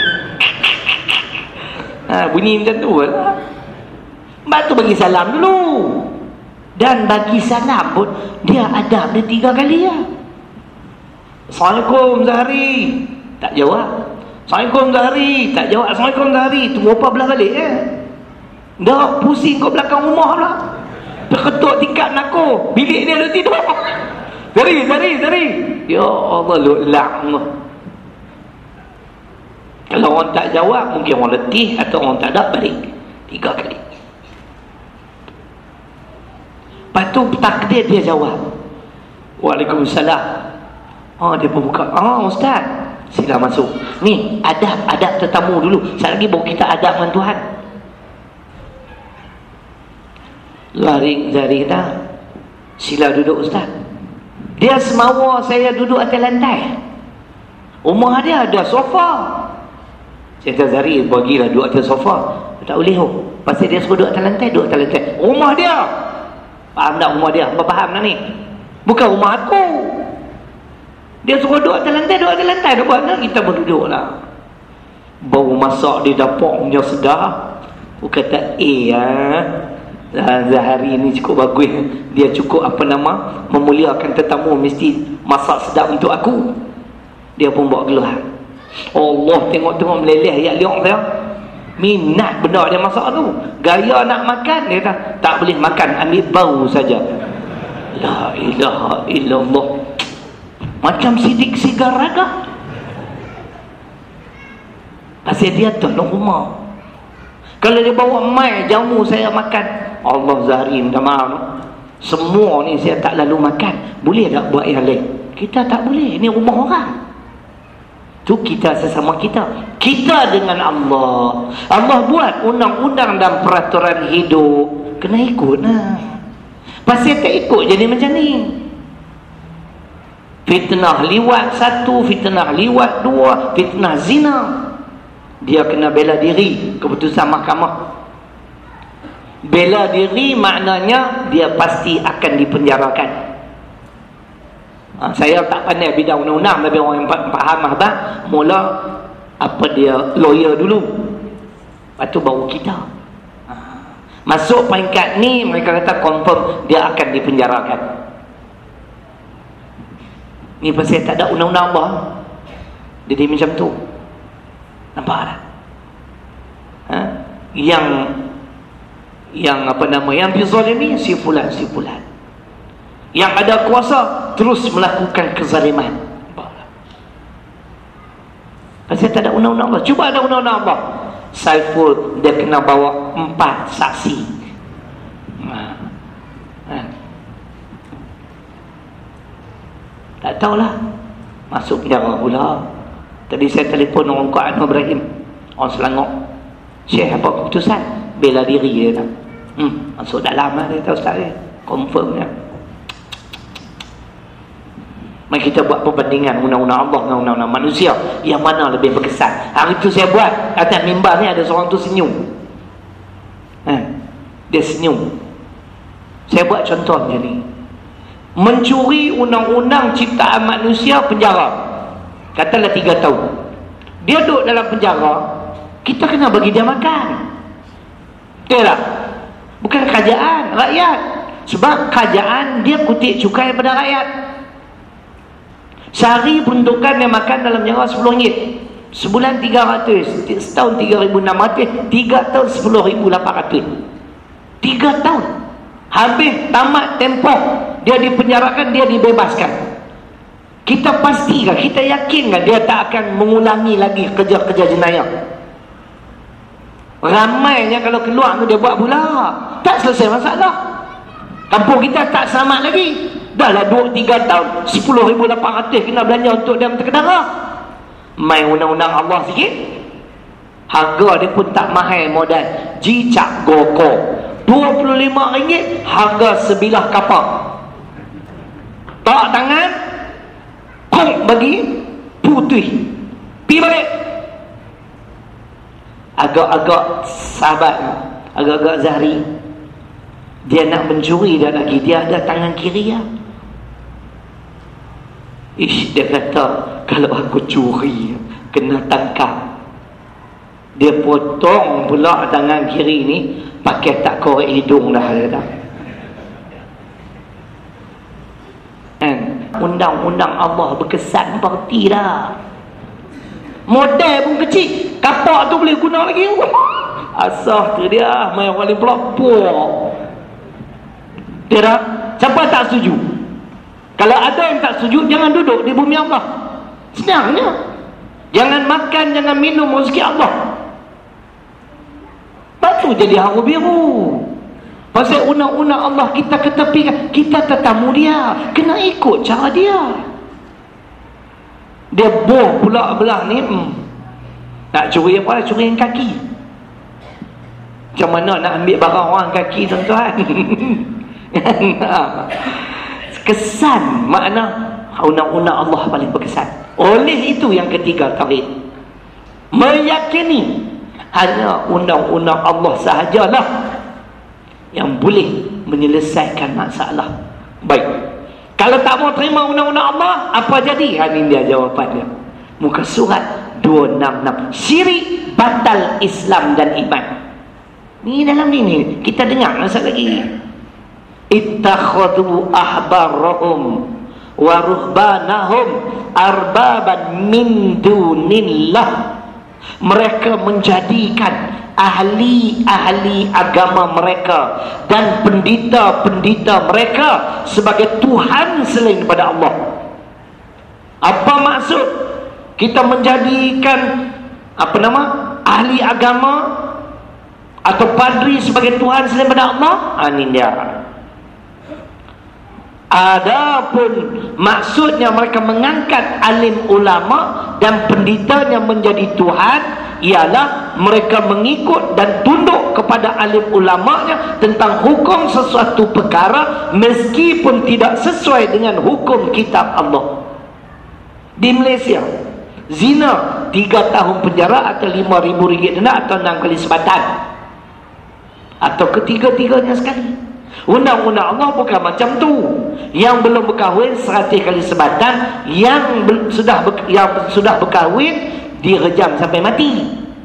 Ha, bunyi macam tu lah. Sebab tu bagi salam dulu. Dan bagi salam pun dia adab dia tiga kali lah. Assalamualaikum Zahri. Tak jawab. Assalamualaikum Zahri. Tak jawab. Assalamualaikum Zahri. Tunggu apa belah balik eh? Dah pusing kau belakang rumah pula. Terketuk tingkat nak aku. Bilik dia ada tidur. Zahri, Zahri, Zahri. Ya Allah, lulak. Kalau orang tak jawab, mungkin orang letih atau orang tak ada, balik tiga kali. Lepas tu takdir dia jawab, Waalaikumsalam. Oh, dia pun buka. Oh, Ustaz, sila masuk. Ni adab, adab tetamu dulu. Sekali lagi baru kita adab dengan Tuhan. Lari jari kita, sila duduk Ustaz. Dia semawa saya duduk atas lantai. Rumah dia ada sofa. Saya kata, Zari, bagilah duduk atas sofa. Tak boleh. Oh. Pasal dia suruh duduk atas lantai, duduk atas lantai. Rumah dia. Faham tak rumah dia? Apa faham tak ni? Bukan rumah aku. Dia suruh duduk atas lantai, duduk atas lantai. Dah buat nak, kita berduduk lah. Bau masak di dapur punya sedar. Aku kata, eh ah. Zahari ni cukup bagus. Dia cukup apa nama, memuliakan tetamu, mesti masak sedap untuk aku. Dia pun bawa gelah. Allah, tengok-tengok meleleh ayat liok saya. Minat benda dia masak tu. Gaya nak makan, dia kata tak boleh makan, ambil bau saja. La ilaha illallah. Macam sidik sigar raga. Pasal dia tolong rumah. Kalau dia bawa mai jamu saya makan, Allah, Zahri, minta maaf, semua ni saya tak lalu makan. Boleh tak buat yang lain? Kita tak boleh. Ini rumah orang. Tu kita sesama kita. Kita dengan Allah. Allah buat undang-undang dan peraturan hidup. Kena ikut lah. Pasal tak ikut jadi macam ni. Fitnah liwat satu, fitnah liwat dua, fitnah zina. Dia kena bela diri. Keputusan mahkamah. Bela diri maknanya dia pasti akan dipenjarakan. Ha, saya tak pandai bidang undang-undang, tapi orang yang faham abang, mula apa dia lawyer dulu. Lepas tu baru kita. Ha, masuk peringkat ni, mereka kata confirm dia akan dipenjarakan. Ni pasal tak ada undang-undang Allah. Jadi macam tu. Nampak tak? Ha? Yang yang apa nama, yang dizalimi si fulan si fulan. Yang ada kuasa terus melakukan kezaliman. Pasal tak ada undang-undang Allah. Cuba ada undang-undang Allah. Saiful dia kena bawa empat saksi. Ha. Ha. Tak tahulah. Masuk penjara pula. Tadi saya telefon orang Kuat Anwar Ibrahim, orang Selangor. Syekh, apa keputusan? Bela diri dia tak? Hmm, masuk dalam lah dia, tahu Ustaz dia. Confirm dia. Mari kita buat perbandingan undang-undang Allah dengan undang-undang manusia. Yang mana lebih berkesan? Hari tu saya buat, atas mimbar ni ada seorang tu senyum. Ha, dia senyum. Saya buat contoh macam ni. Mencuri undang-undang ciptaan manusia, penjara. Katalah tiga tahun. Dia duduk dalam penjara, kita kena bagi dia makan. Betul tak? Bukan kerajaan, rakyat. Sebab kerajaan dia kutip cukai pada rakyat. Sehari peruntukan dia makan dalam penjara sepuluh ringgit. Sebulan tiga ratus. Setahun tiga ribu enam ratus. Tiga tahun sepuluh ribu lapan ratus. Tiga tahun. Habis tamat tempoh, dia dipenjarakan, dia dibebaskan. Kita pastikan, kita yakinkan dia tak akan mengulangi lagi kerja-kerja jenayah. Ramainya kalau keluar tu dia buat pula. Tak selesai masalah. Kampung kita tak selamat lagi. Dah lah dua tiga tahun, sepuluh ribu lapan ratus kena belanja untuk dia terkedara. Main undang-undang Allah sikit. Harga dia pun tak mahal modal. Jicak goko dua puluh lima ringgit harga sebilah kapak. Tak tangan, kong bagi putih. Pi balik. Agak-agak sahabat, agak-agak Zahri, dia nak mencuri dah lagi, dia ada tangan kiri ya. Ish, dia kata kalau aku curi kena tangkap. Dia potong pula tangan kiri ni, pakai tak korek hidung dah, dia kata. Kan? Undang-undang Allah berkesan parti dah. Model pun kecil, kapak tu boleh guna lagi. Asah tu dia main wali pelapor. Dia dah, siapa tak setuju? Kalau ada yang tak sujud, jangan duduk di bumi Allah. Senangnya. Jangan makan, jangan minum rezeki Allah. Lepas tu jadi haru biru. Pasal undang-undang Allah kita ketepikan, kita tetamu dia, kena ikut cara dia. Dia boh pula belah ni, hmm. nak curi apa? Curi yang kaki. Macam mana nak ambil barang orang kaki, tuan-tuan? Kesan, makna undang-undang Allah paling berkesan. Oleh itu yang ketiga, tauhid. Meyakini hanya undang-undang Allah sahajalah yang boleh menyelesaikan masalah. Baik, kalau tak mau terima undang-undang Allah, apa jadi? Ha, ini dia jawapannya. Muka surat dua enam enam. Syirik, batal Islam dan iman. Ni dalam ni, ni. Kita dengar masa lagi. Ittakhadhu ahbarahum wa ruhbanahum arbaban min dunillah. Mereka menjadikan ahli-ahli agama mereka dan pendeta-pendeta mereka sebagai Tuhan selain daripada Allah. Apa maksud kita menjadikan apa nama ahli agama atau padri sebagai Tuhan selain daripada Allah? Ha, ini dia. Adapun maksudnya mereka mengangkat alim ulama dan pendetanya menjadi Tuhan, ialah mereka mengikut dan tunduk kepada alim ulamanya tentang hukum sesuatu perkara meskipun tidak sesuai dengan hukum kitab Allah. Di Malaysia, zina tiga tahun penjara atau lima ribu ringgit denda atau enam kali sebatan, atau ketiga-tiganya sekali. Undang-undang Allah bukan macam tu. Yang belum berkahwin seratus kali sebatan, yang sudah yang sudah berkahwin direjam sampai mati.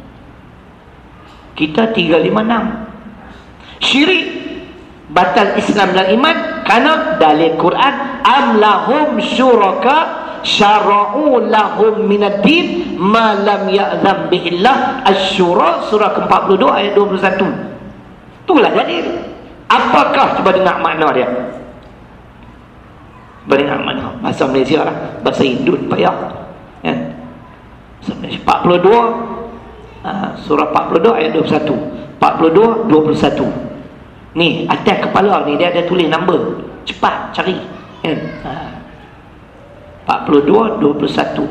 Kita tiga lima enam. Syirik, batal Islam dan iman kerana dalil Quran, am lahum syuraka syara'u lahum minad-din ma lam ya'zam bihillah. Asy-Syura surah ke empat puluh dua ayat dua puluh satu. Itulah dalil. Apakah, cuba dengar makna dia. Cuba dengar makna bahasa Malaysia lah, bahasa Indun payah kan? empat puluh dua uh, surah empat puluh dua ayat dua puluh satu, empat puluh dua dua puluh satu. Ni atas kepala ni dia ada tulis number, cepat cari kan? uh, empat puluh dua dua puluh satu.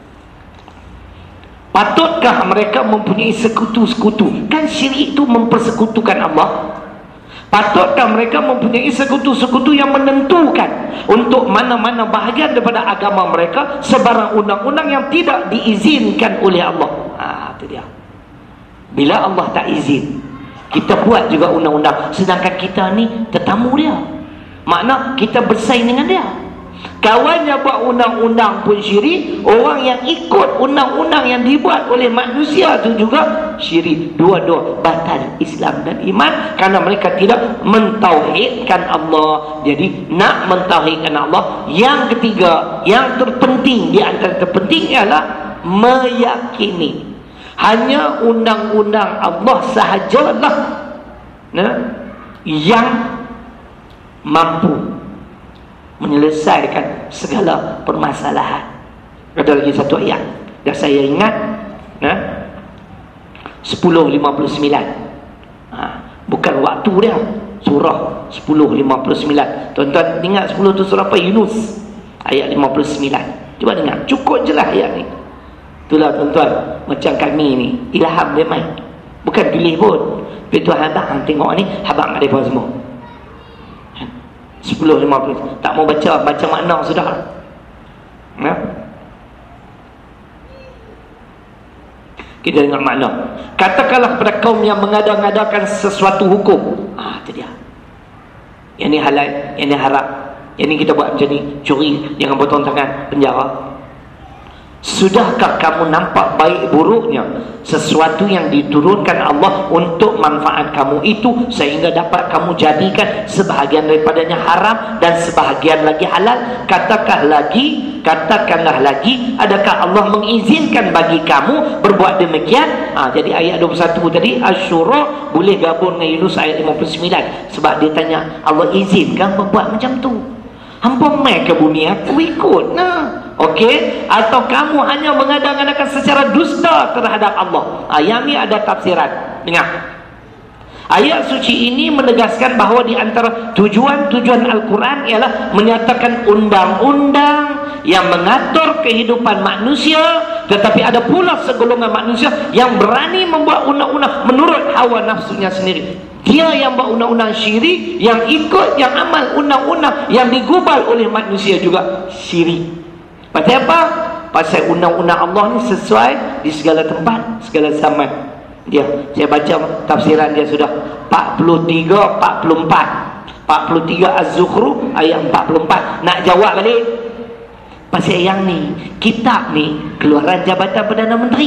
Patutkah mereka mempunyai sekutu-sekutu? Kan syirik itu mempersekutukan Allah. Patutkah mereka mempunyai sekutu-sekutu yang menentukan untuk mana-mana bahagian daripada agama mereka sebarang undang-undang yang tidak diizinkan oleh Allah? Ha, itu dia. Bila Allah tak izin, kita buat juga undang-undang, sedangkan kita ni tetamu dia. Makna kita bersaing dengan dia. Kawannya buat undang-undang pun syirik, orang yang ikut undang-undang yang dibuat oleh manusia tu juga syirik. Dua-dua batal Islam dan iman kerana mereka tidak mentauhidkan Allah. Jadi nak mentauhidkan Allah, yang ketiga, yang terpenting di antara terpenting ialah meyakini hanya undang-undang Allah sahajalah nah, yang mampu menyelesaikan segala permasalahan. Ada lagi satu ayat dah saya ingat, nah, sepuluh lima puluh sembilan. Ha, bukan waktu dia, surah sepuluh lima puluh sembilan. Tuan-tuan ingat sepuluh tu surah apa? Yunus ayat lima puluh sembilan. Cuba dengar, cukup jelas ayat ni. Itulah tuan-tuan, macam kami ni ilham dia main, bukan pilih pun. Tapi Tuhan abang tengok ni, abang ada apa semua. sepuluh lima puluh. Tak mau baca, baca makna sudah. Ya? Kita dengar makna. Katakanlah kepada kaum yang mengada-ngadakan sesuatu hukum. Ah, itu dia. Yang ni halal, yang ni haram. Yang ni kita buat macam ni, curi, jangan potong tangan, penjara. Sudahkah kamu nampak baik buruknya sesuatu yang diturunkan Allah untuk manfaat kamu itu, sehingga dapat kamu jadikan sebahagian daripadanya haram dan sebahagian lagi halal? Katakan lagi, katakanlah lagi, adakah Allah mengizinkan bagi kamu berbuat demikian? Ha, jadi ayat dua puluh satu tadi Asy-Syura boleh gabung dengan Yunus ayat lima puluh sembilan, sebab dia tanya Allah izinkan berbuat macam tu. Hampa mai ke bumi, aku ikut nah. Okey, atau kamu hanya mengadakan secara dusta terhadap Allah. Ha, yang ni ada tafsiran. Dengar. Ayat suci ini menegaskan bahawa di antara tujuan-tujuan Al-Quran ialah menyatakan undang-undang yang mengatur kehidupan manusia, tetapi ada pula segolongan manusia yang berani membuat undang-undang menurut hawa nafsunya sendiri. Dia yang buat undang-undang syirik, yang ikut, yang amal undang-undang yang digubal oleh manusia juga syirik. Pasal apa? Pasal undang-undang Allah ni sesuai di segala tempat, segala zaman. Dia, saya baca tafsiran dia sudah empat puluh tiga, empat puluh empat, empat puluh tiga Az-Zukhruf ayat empat puluh empat. Nak jawab balik pasal yang ni, kitab ni keluaran Jabatan Perdana Menteri.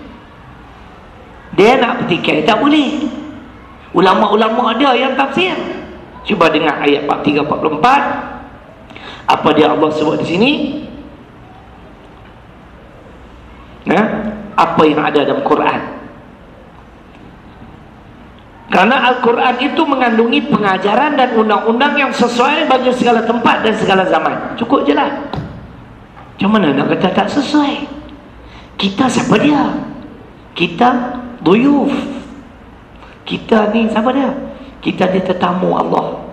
Dia nak petikai tak boleh. Ulama-ulama ada yang tafsir. Cuba dengar ayat empat puluh tiga, empat puluh empat. Apa dia Allah sebut di sini? Nah, apa yang ada dalam Quran? Karena Al-Quran itu mengandungi pengajaran dan undang-undang yang sesuai bagi segala tempat dan segala zaman. Cukup je lah. Macam mana nak kata tak sesuai? Kita siapa dia? Kita duyuf. Kita ni siapa dia? Kita ni tetamu Allah.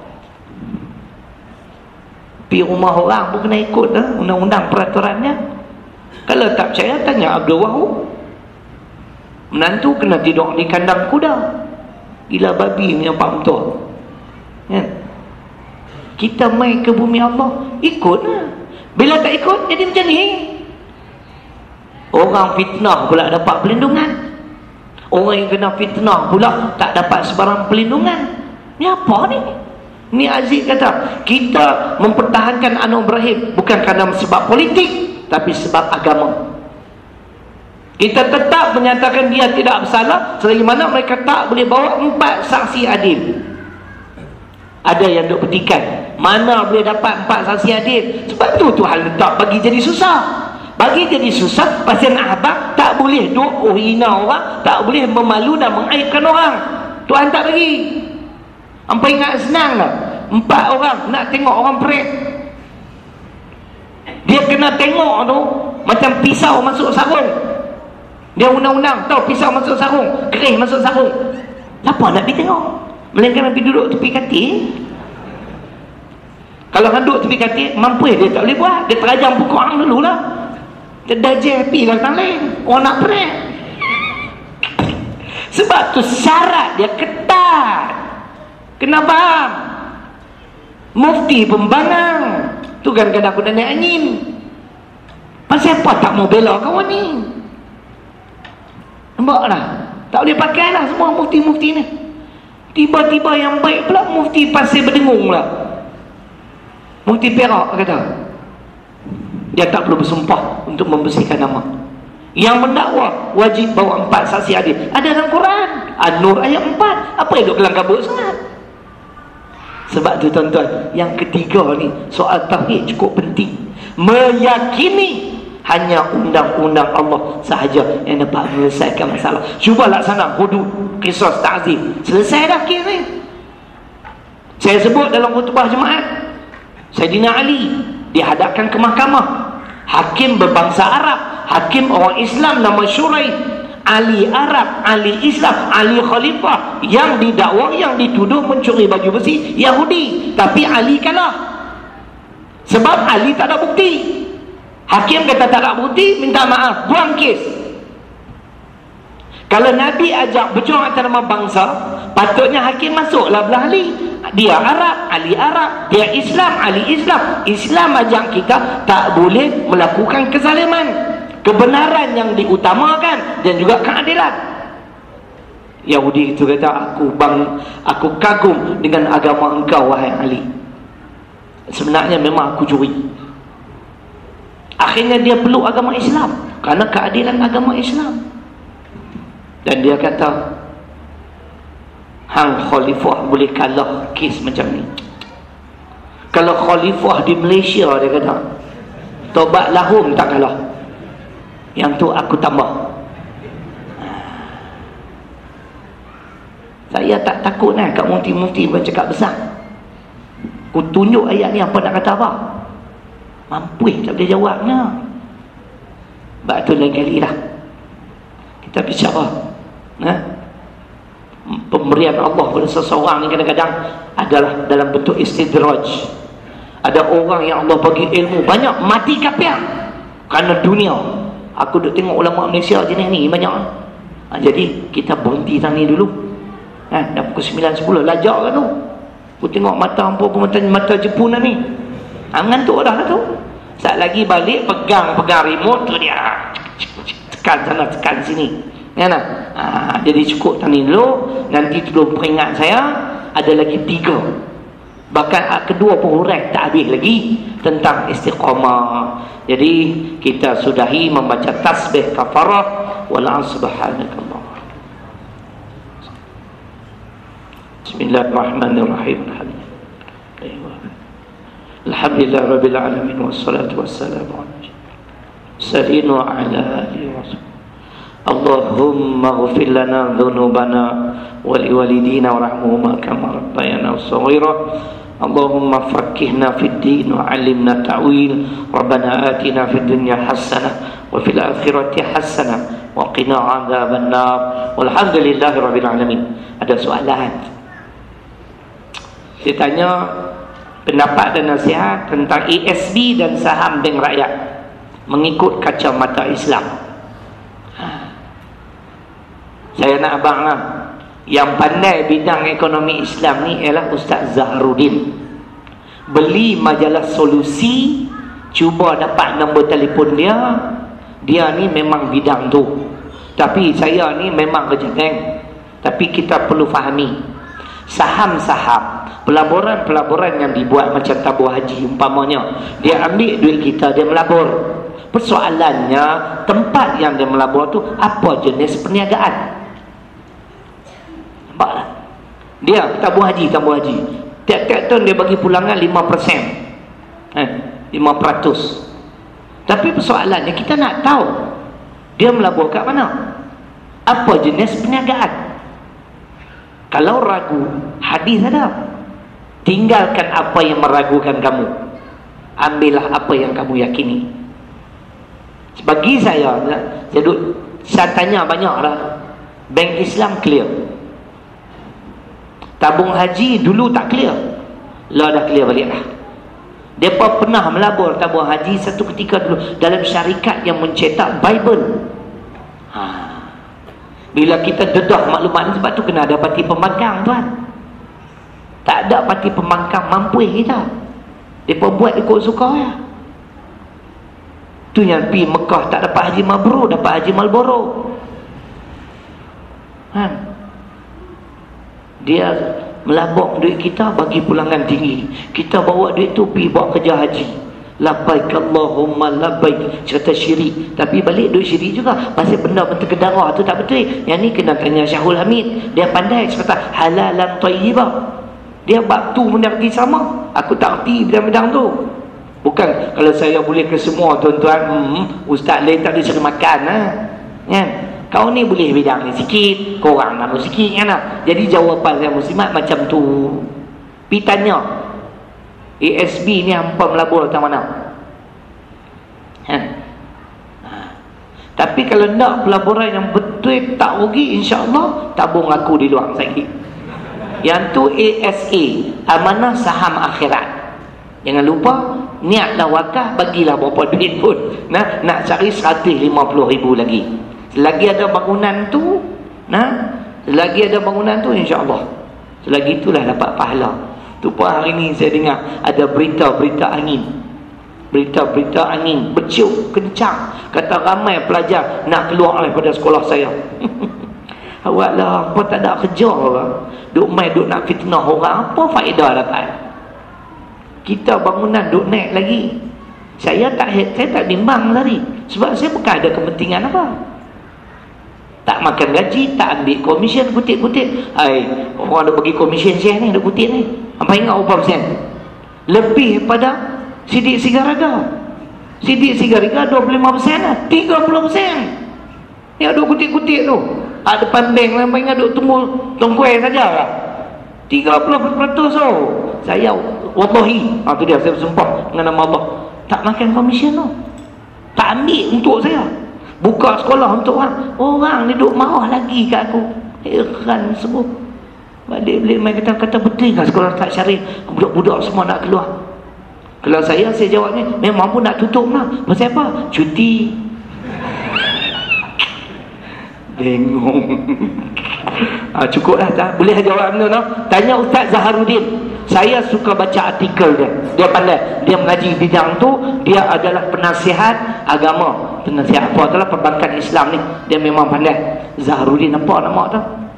Pergi rumah orang pun kena ikut eh? undang-undang peraturannya. Kalau tak percaya, tanya Abdul Wahab. Menantu kena tidur di kandang kuda. Gila babi punya pak mentua. Kan? Kita mai ke bumi Allah, ikutlah. Bila tak ikut, jadi macam ni. Orang fitnah pula dapat perlindungan. Orang yang kena fitnah pula tak dapat sebarang perlindungan. Ni apa ni? Ni Aziz kata, kita mempertahankan Anwar Ibrahim bukan kerana sebab politik, tapi sebab agama. Kita tetap menyatakan dia tidak bersalah selagi mana mereka tak boleh bawa empat saksi adil. Ada yang duk petikan, mana boleh dapat empat saksi adil? Sebab tu Tuhan letak bagi jadi susah. Bagi jadi susah pasal nak habaq tak boleh duk oh hina orang, tak boleh memalu dan mengaibkan orang. Tuhan tak bagi. Hampa ingat senang lah. Empat orang nak tengok orang perit. Dia kena tengok tu macam pisau masuk sarung. Dia undang-undang tahu pisau masuk sarung, kerih masuk sarung. Apa nak pergi tengok? Melainkan nak pergi duduk tepi katil. Kalau nak duduk tepi katil, mampu dia tak boleh buat. Dia terajam pukul orang dulu lah. Dia dah jepi lah datang lain. Orang nak perit. Sebab tu syarat dia ketat. Kena faham. Mufti pembangang. Tu kan kadang aku dah naik angin. Pasal apa tak mau bela kawan ni? Nampak lah. Tak boleh pakai lah semua mufti-mufti ni. Tiba-tiba yang baik pula mufti Pasir Berdengung pula. Mufti Perak kata dia tak perlu bersumpah untuk membersihkan nama. Yang mendakwa wajib bawa empat saksi adil. Ada dalam Quran An-Nur ayat empat. Apa yang duk kelang kabut sangat? Sebab tu tuan-tuan, yang ketiga ni soal tauhid cukup penting. Meyakini hanya undang-undang Allah sahaja yang dapat menyelesaikan masalah. Cuba laksana hudud, qisas, ta'zir. Selesai dah kes ni. Saya sebut dalam khutbah Jumaat, Saidina Ali dihadapkan ke mahkamah. Hakim berbangsa Arab, hakim orang Islam nama Syuraih. Ali Arab, Ali Islam, Ali Khalifah. Yang didakwa, yang dituduh mencuri baju besi Yahudi. Tapi Ali kalah. Sebab Ali tak ada bukti. Hakim kata tak ada bukti, minta maaf, buang kes. Kalau Nabi ajak berjuang antara bangsa, patutnya hakim masuklah belah Ali. Dia Arab, Ali Arab. Dia Islam, Ali Islam. Islam ajak kita tak boleh melakukan kezaliman. Kebenaran yang diutamakan dan juga keadilan. Yahudi itu kata, aku bang, aku kagum dengan agama engkau wahai Ali. Sebenarnya memang aku curi. Akhirnya dia peluk agama Islam kerana keadilan agama Islam. Dan dia kata, hang khalifah boleh kalah kes macam ni. Kalau khalifah di Malaysia, dia kata, Tobat Lahum tak kalah. Yang tu aku tambah. Saya tak takut lah kat mufti-mufti bercakap besar. Aku tunjuk ayat ni apa nak kata apa. Mampu tak boleh jawabnya. Sebab tu lain kali lah kita bicara, nah, pemberian Allah pada seseorang ni kadang-kadang adalah dalam bentuk istidraj. Ada orang yang Allah bagi ilmu banyak, mati kafir kerana dunia. Aku duk tengok ulama Malaysia jenis ni banyak. Ha, jadi kita berhenti tani dulu. Ha, dah pukul sembilan sepuluh lajak kan tu. Aku tengok mata hampa aku mata, mata Jepun lah ni. Ha, mengantuk dah lah tu. Saat lagi balik pegang-pegang remote tu dia. Tekan sana, tekan sini. Ya nak? Ha, jadi cukup tani dulu. Nanti tolong peringat saya, ada lagi tiga. Bahkan kedua pun hurai tak habis lagi tentang istiqamah. Jadi kita sudahi membaca tasbih kafarah wala subhanakallah. Bismillahirrahmanirrahim. Alhamdulillah rabbil alamin wassalatu wassalamu ala alihi wasallam. Allahumma ighfir lana dhunubana wa liwalidina warhamhuma kama rabbayana shaghira. Allahumma faqqihna fid din wa 'allimna ta'wil. Rabbana atina fid dunya hasanah wa fil akhirati hasanah wa qina 'adzaban nar. Walhamdulillahi rabbil alamin. Ada soalan? Saya tanya pendapat dan nasihat tentang A S B dan saham bank rakyat mengikut kacamata Islam. Saya nak abang lah, yang pandai bidang ekonomi Islam ni ialah Ustaz Zaharuddin. Beli majalah Solusi, cuba dapat nombor telefon dia. Dia ni memang bidang tu. Tapi saya ni memang kerja bank. Tapi kita perlu fahami, saham-saham, pelaburan-pelaburan yang dibuat macam tabur haji umpamanya, dia ambil duit kita, dia melabur. Persoalannya, tempat yang dia melabur tu apa jenis perniagaan? Nampaklah. Dia tabur haji, tabur haji. Tiap-tiap tahun dia bagi pulangan lima peratus. Eh, lima peratus. Tapi persoalannya kita nak tahu dia melabur kat mana? Apa jenis perniagaan? Kalau ragu, hadis ada. Tinggalkan apa yang meragukan kamu. Ambillah apa yang kamu yakini. Bagi saya, saya, duk, saya tanya banyak lah. Bank Islam clear. Tabung haji dulu tak clear. Lah dah clear balik lah. Mereka pernah melabur tabung haji satu ketika dulu dalam syarikat yang mencetak Bible. Ha. Bila kita dedah maklumat ni, sebab tu kena ada parti pembangkang tuan. Tak ada parti pembangkang mampu kita. Mereka buat ikut suka ya. Tu yang pergi Mekah tak dapat haji mabrur, dapat haji Marlboro. Ha. Dia melabur duit kita, bagi pulangan tinggi. Kita bawa duit tu pergi buat kerja haji. Labbaik Allahumma labbaik, cerita syirik. Tapi balik duit syirik juga. Pasal benda-benda kedarah tu tak betul. Yang ni kena tanya Syahul Hamid. Dia pandai cerita halalan tayyibah. Dia bab tu benda pergi sama. Aku tak erti bidang-bidang tu. Bukan kalau saya boleh ke semua tuan-tuan, hmm, ustaz lain tak ada suruh makan lah. Kan? Kau ni boleh bidang ni sikit, korang nak sikit kan lah. Jadi jawapan saya muslimat macam tu. Pergi tanya A S B ni hampa melabur tang mana? Ha? Ha. Tapi kalau nak pelaburan yang betul tak rugi, insya-Allah tabung aku di luar sakit. Yang tu A S A, amanah saham akhirat. Jangan lupa, niatlah wakaf, bagilah berapa duit pun. Nah, nak cari seratus lima puluh ribu lagi. Selagi ada bangunan tu, nah, selagi ada bangunan tu insya-Allah. Selagi itulah dapat pahala. Tu pun hari ni saya dengar ada berita-berita angin. Berita-berita angin bertiup kencang. Kata ramai pelajar nak keluar daripada sekolah saya. Awaklah, apa tak ada kerja orang. Duk mai duk nak fitnah orang, apa faedah dapat? Kita bangunan duk naik lagi. Saya tak saya tak bimbang lari. Sebab saya bukan ada kepentingan apa. Tak makan gaji, tak ambil komisen, kutip-kutip. Hai, orang duk bagi komisen saya ni, duk kutip ni. Apa ingat berapa persen? Lebih pada Sidik Sigaraga. Sidik Sigaraga dua puluh lima persen lah, tiga puluh persen. Yang duk kutip-kutip tu. Ah, depan bank lah, apa ingat duk tunggu tungkuai saja lah. tiga puluh peratus tu. Saya wallahi, ha, tu dia saya bersumpah dengan nama Allah, tak makan komisen tu, tak ambil untuk saya, buka sekolah untuk orang. Orang ni duk marah lagi kat aku. Heran semua. Balik-balik main kata-kata, betul kan sekolah tak syarif, budak-budak semua nak keluar. Kalau saya, saya jawabnya memang pun nak tutup lah. Pasal apa? Cuti. Bengong. Ha, cukup lah tak? Boleh jawab benda no? Tanya Ustaz Zaharuddin. Saya suka baca artikel dia. Dia pandai, dia mengaji bidang tu. Dia adalah penasihat agama, penasihat apa itulah perbankan Islam ni. Dia memang pandai. Zaharuddin apa nama tu?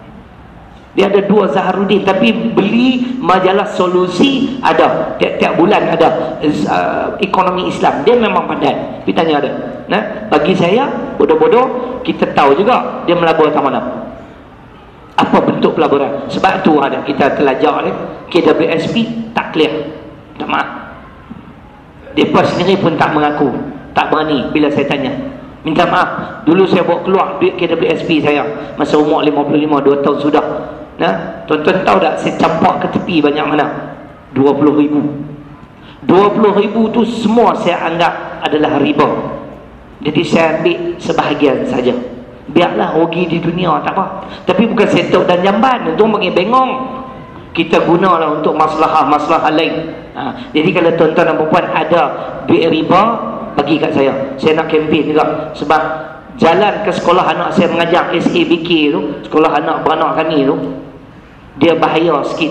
Dia ada dua Zaharuddin, tapi beli majalah Solusi ada, tiap-tiap bulan ada uh, ekonomi Islam. Dia memang pandai. Kita tanya ada. Nah, bagi saya bodoh-bodoh, kita tahu juga dia melabur ke mana, apa bentuk pelaburan. Sebab tu ada kita telajak ni K W S P tak clear, tak maaf. Mereka sendiri pun tak mengaku, tak berani bila saya tanya. Minta maaf, dulu saya bawa keluar duit K W S P saya masa umur lima puluh lima, dua tahun sudah. Nah, tuan-tuan tahu tak saya campak ke tepi banyak mana? dua puluh ribu. dua puluh ribu tu semua saya anggap adalah riba. Jadi saya ambil sebahagian saja. Biarlah rugi di dunia, tak apa. Tapi bukan setok dan jamban, itu bagi bengong. Kita gunalah untuk masalah-masalah lain. Ha, jadi kalau tuan-tuan dan puan ada duit riba, bagi kat saya. Saya nak kempen juga. Sebab jalan ke sekolah anak saya mengajar S A B K tu, sekolah anak beranak kami tu, dia bahaya sikit.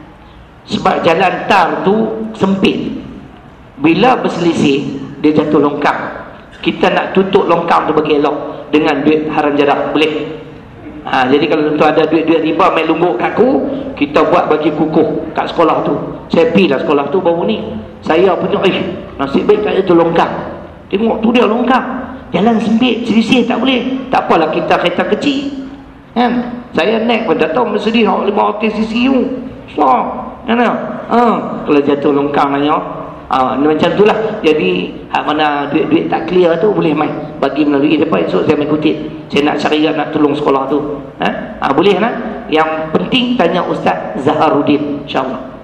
Sebab jalan tar tu sempit. Bila berselisih, dia jatuh longkang. Kita nak tutup longkang tu bagi elok dengan duit haram jadah, boleh. Ha, jadi kalau tu ada duit-duit riba main lungguk kat aku, kita buat bagi kukuh kat sekolah tu. Saya pergi lah sekolah tu baru ni. Saya punya, eh, nasib baik tak ada tu longkang. Tengok tu dia longkang. Jalan sempit, selisih tak boleh. Tak apalah kita kereta kecil. Kan? Saya naik pun tak tahu mesti dia lima ratus cc tu. So, kan? Ha, kalau jatuh longkang nanya. Ha, macam itulah. Jadi hak mana duit-duit tak clear tu boleh main bagi melalui depan. Esok saya main kutip, saya nak cari nak tolong sekolah tu. Ha? Ha, boleh lah. Yang penting tanya Ustaz Zaharuddin, insyaAllah.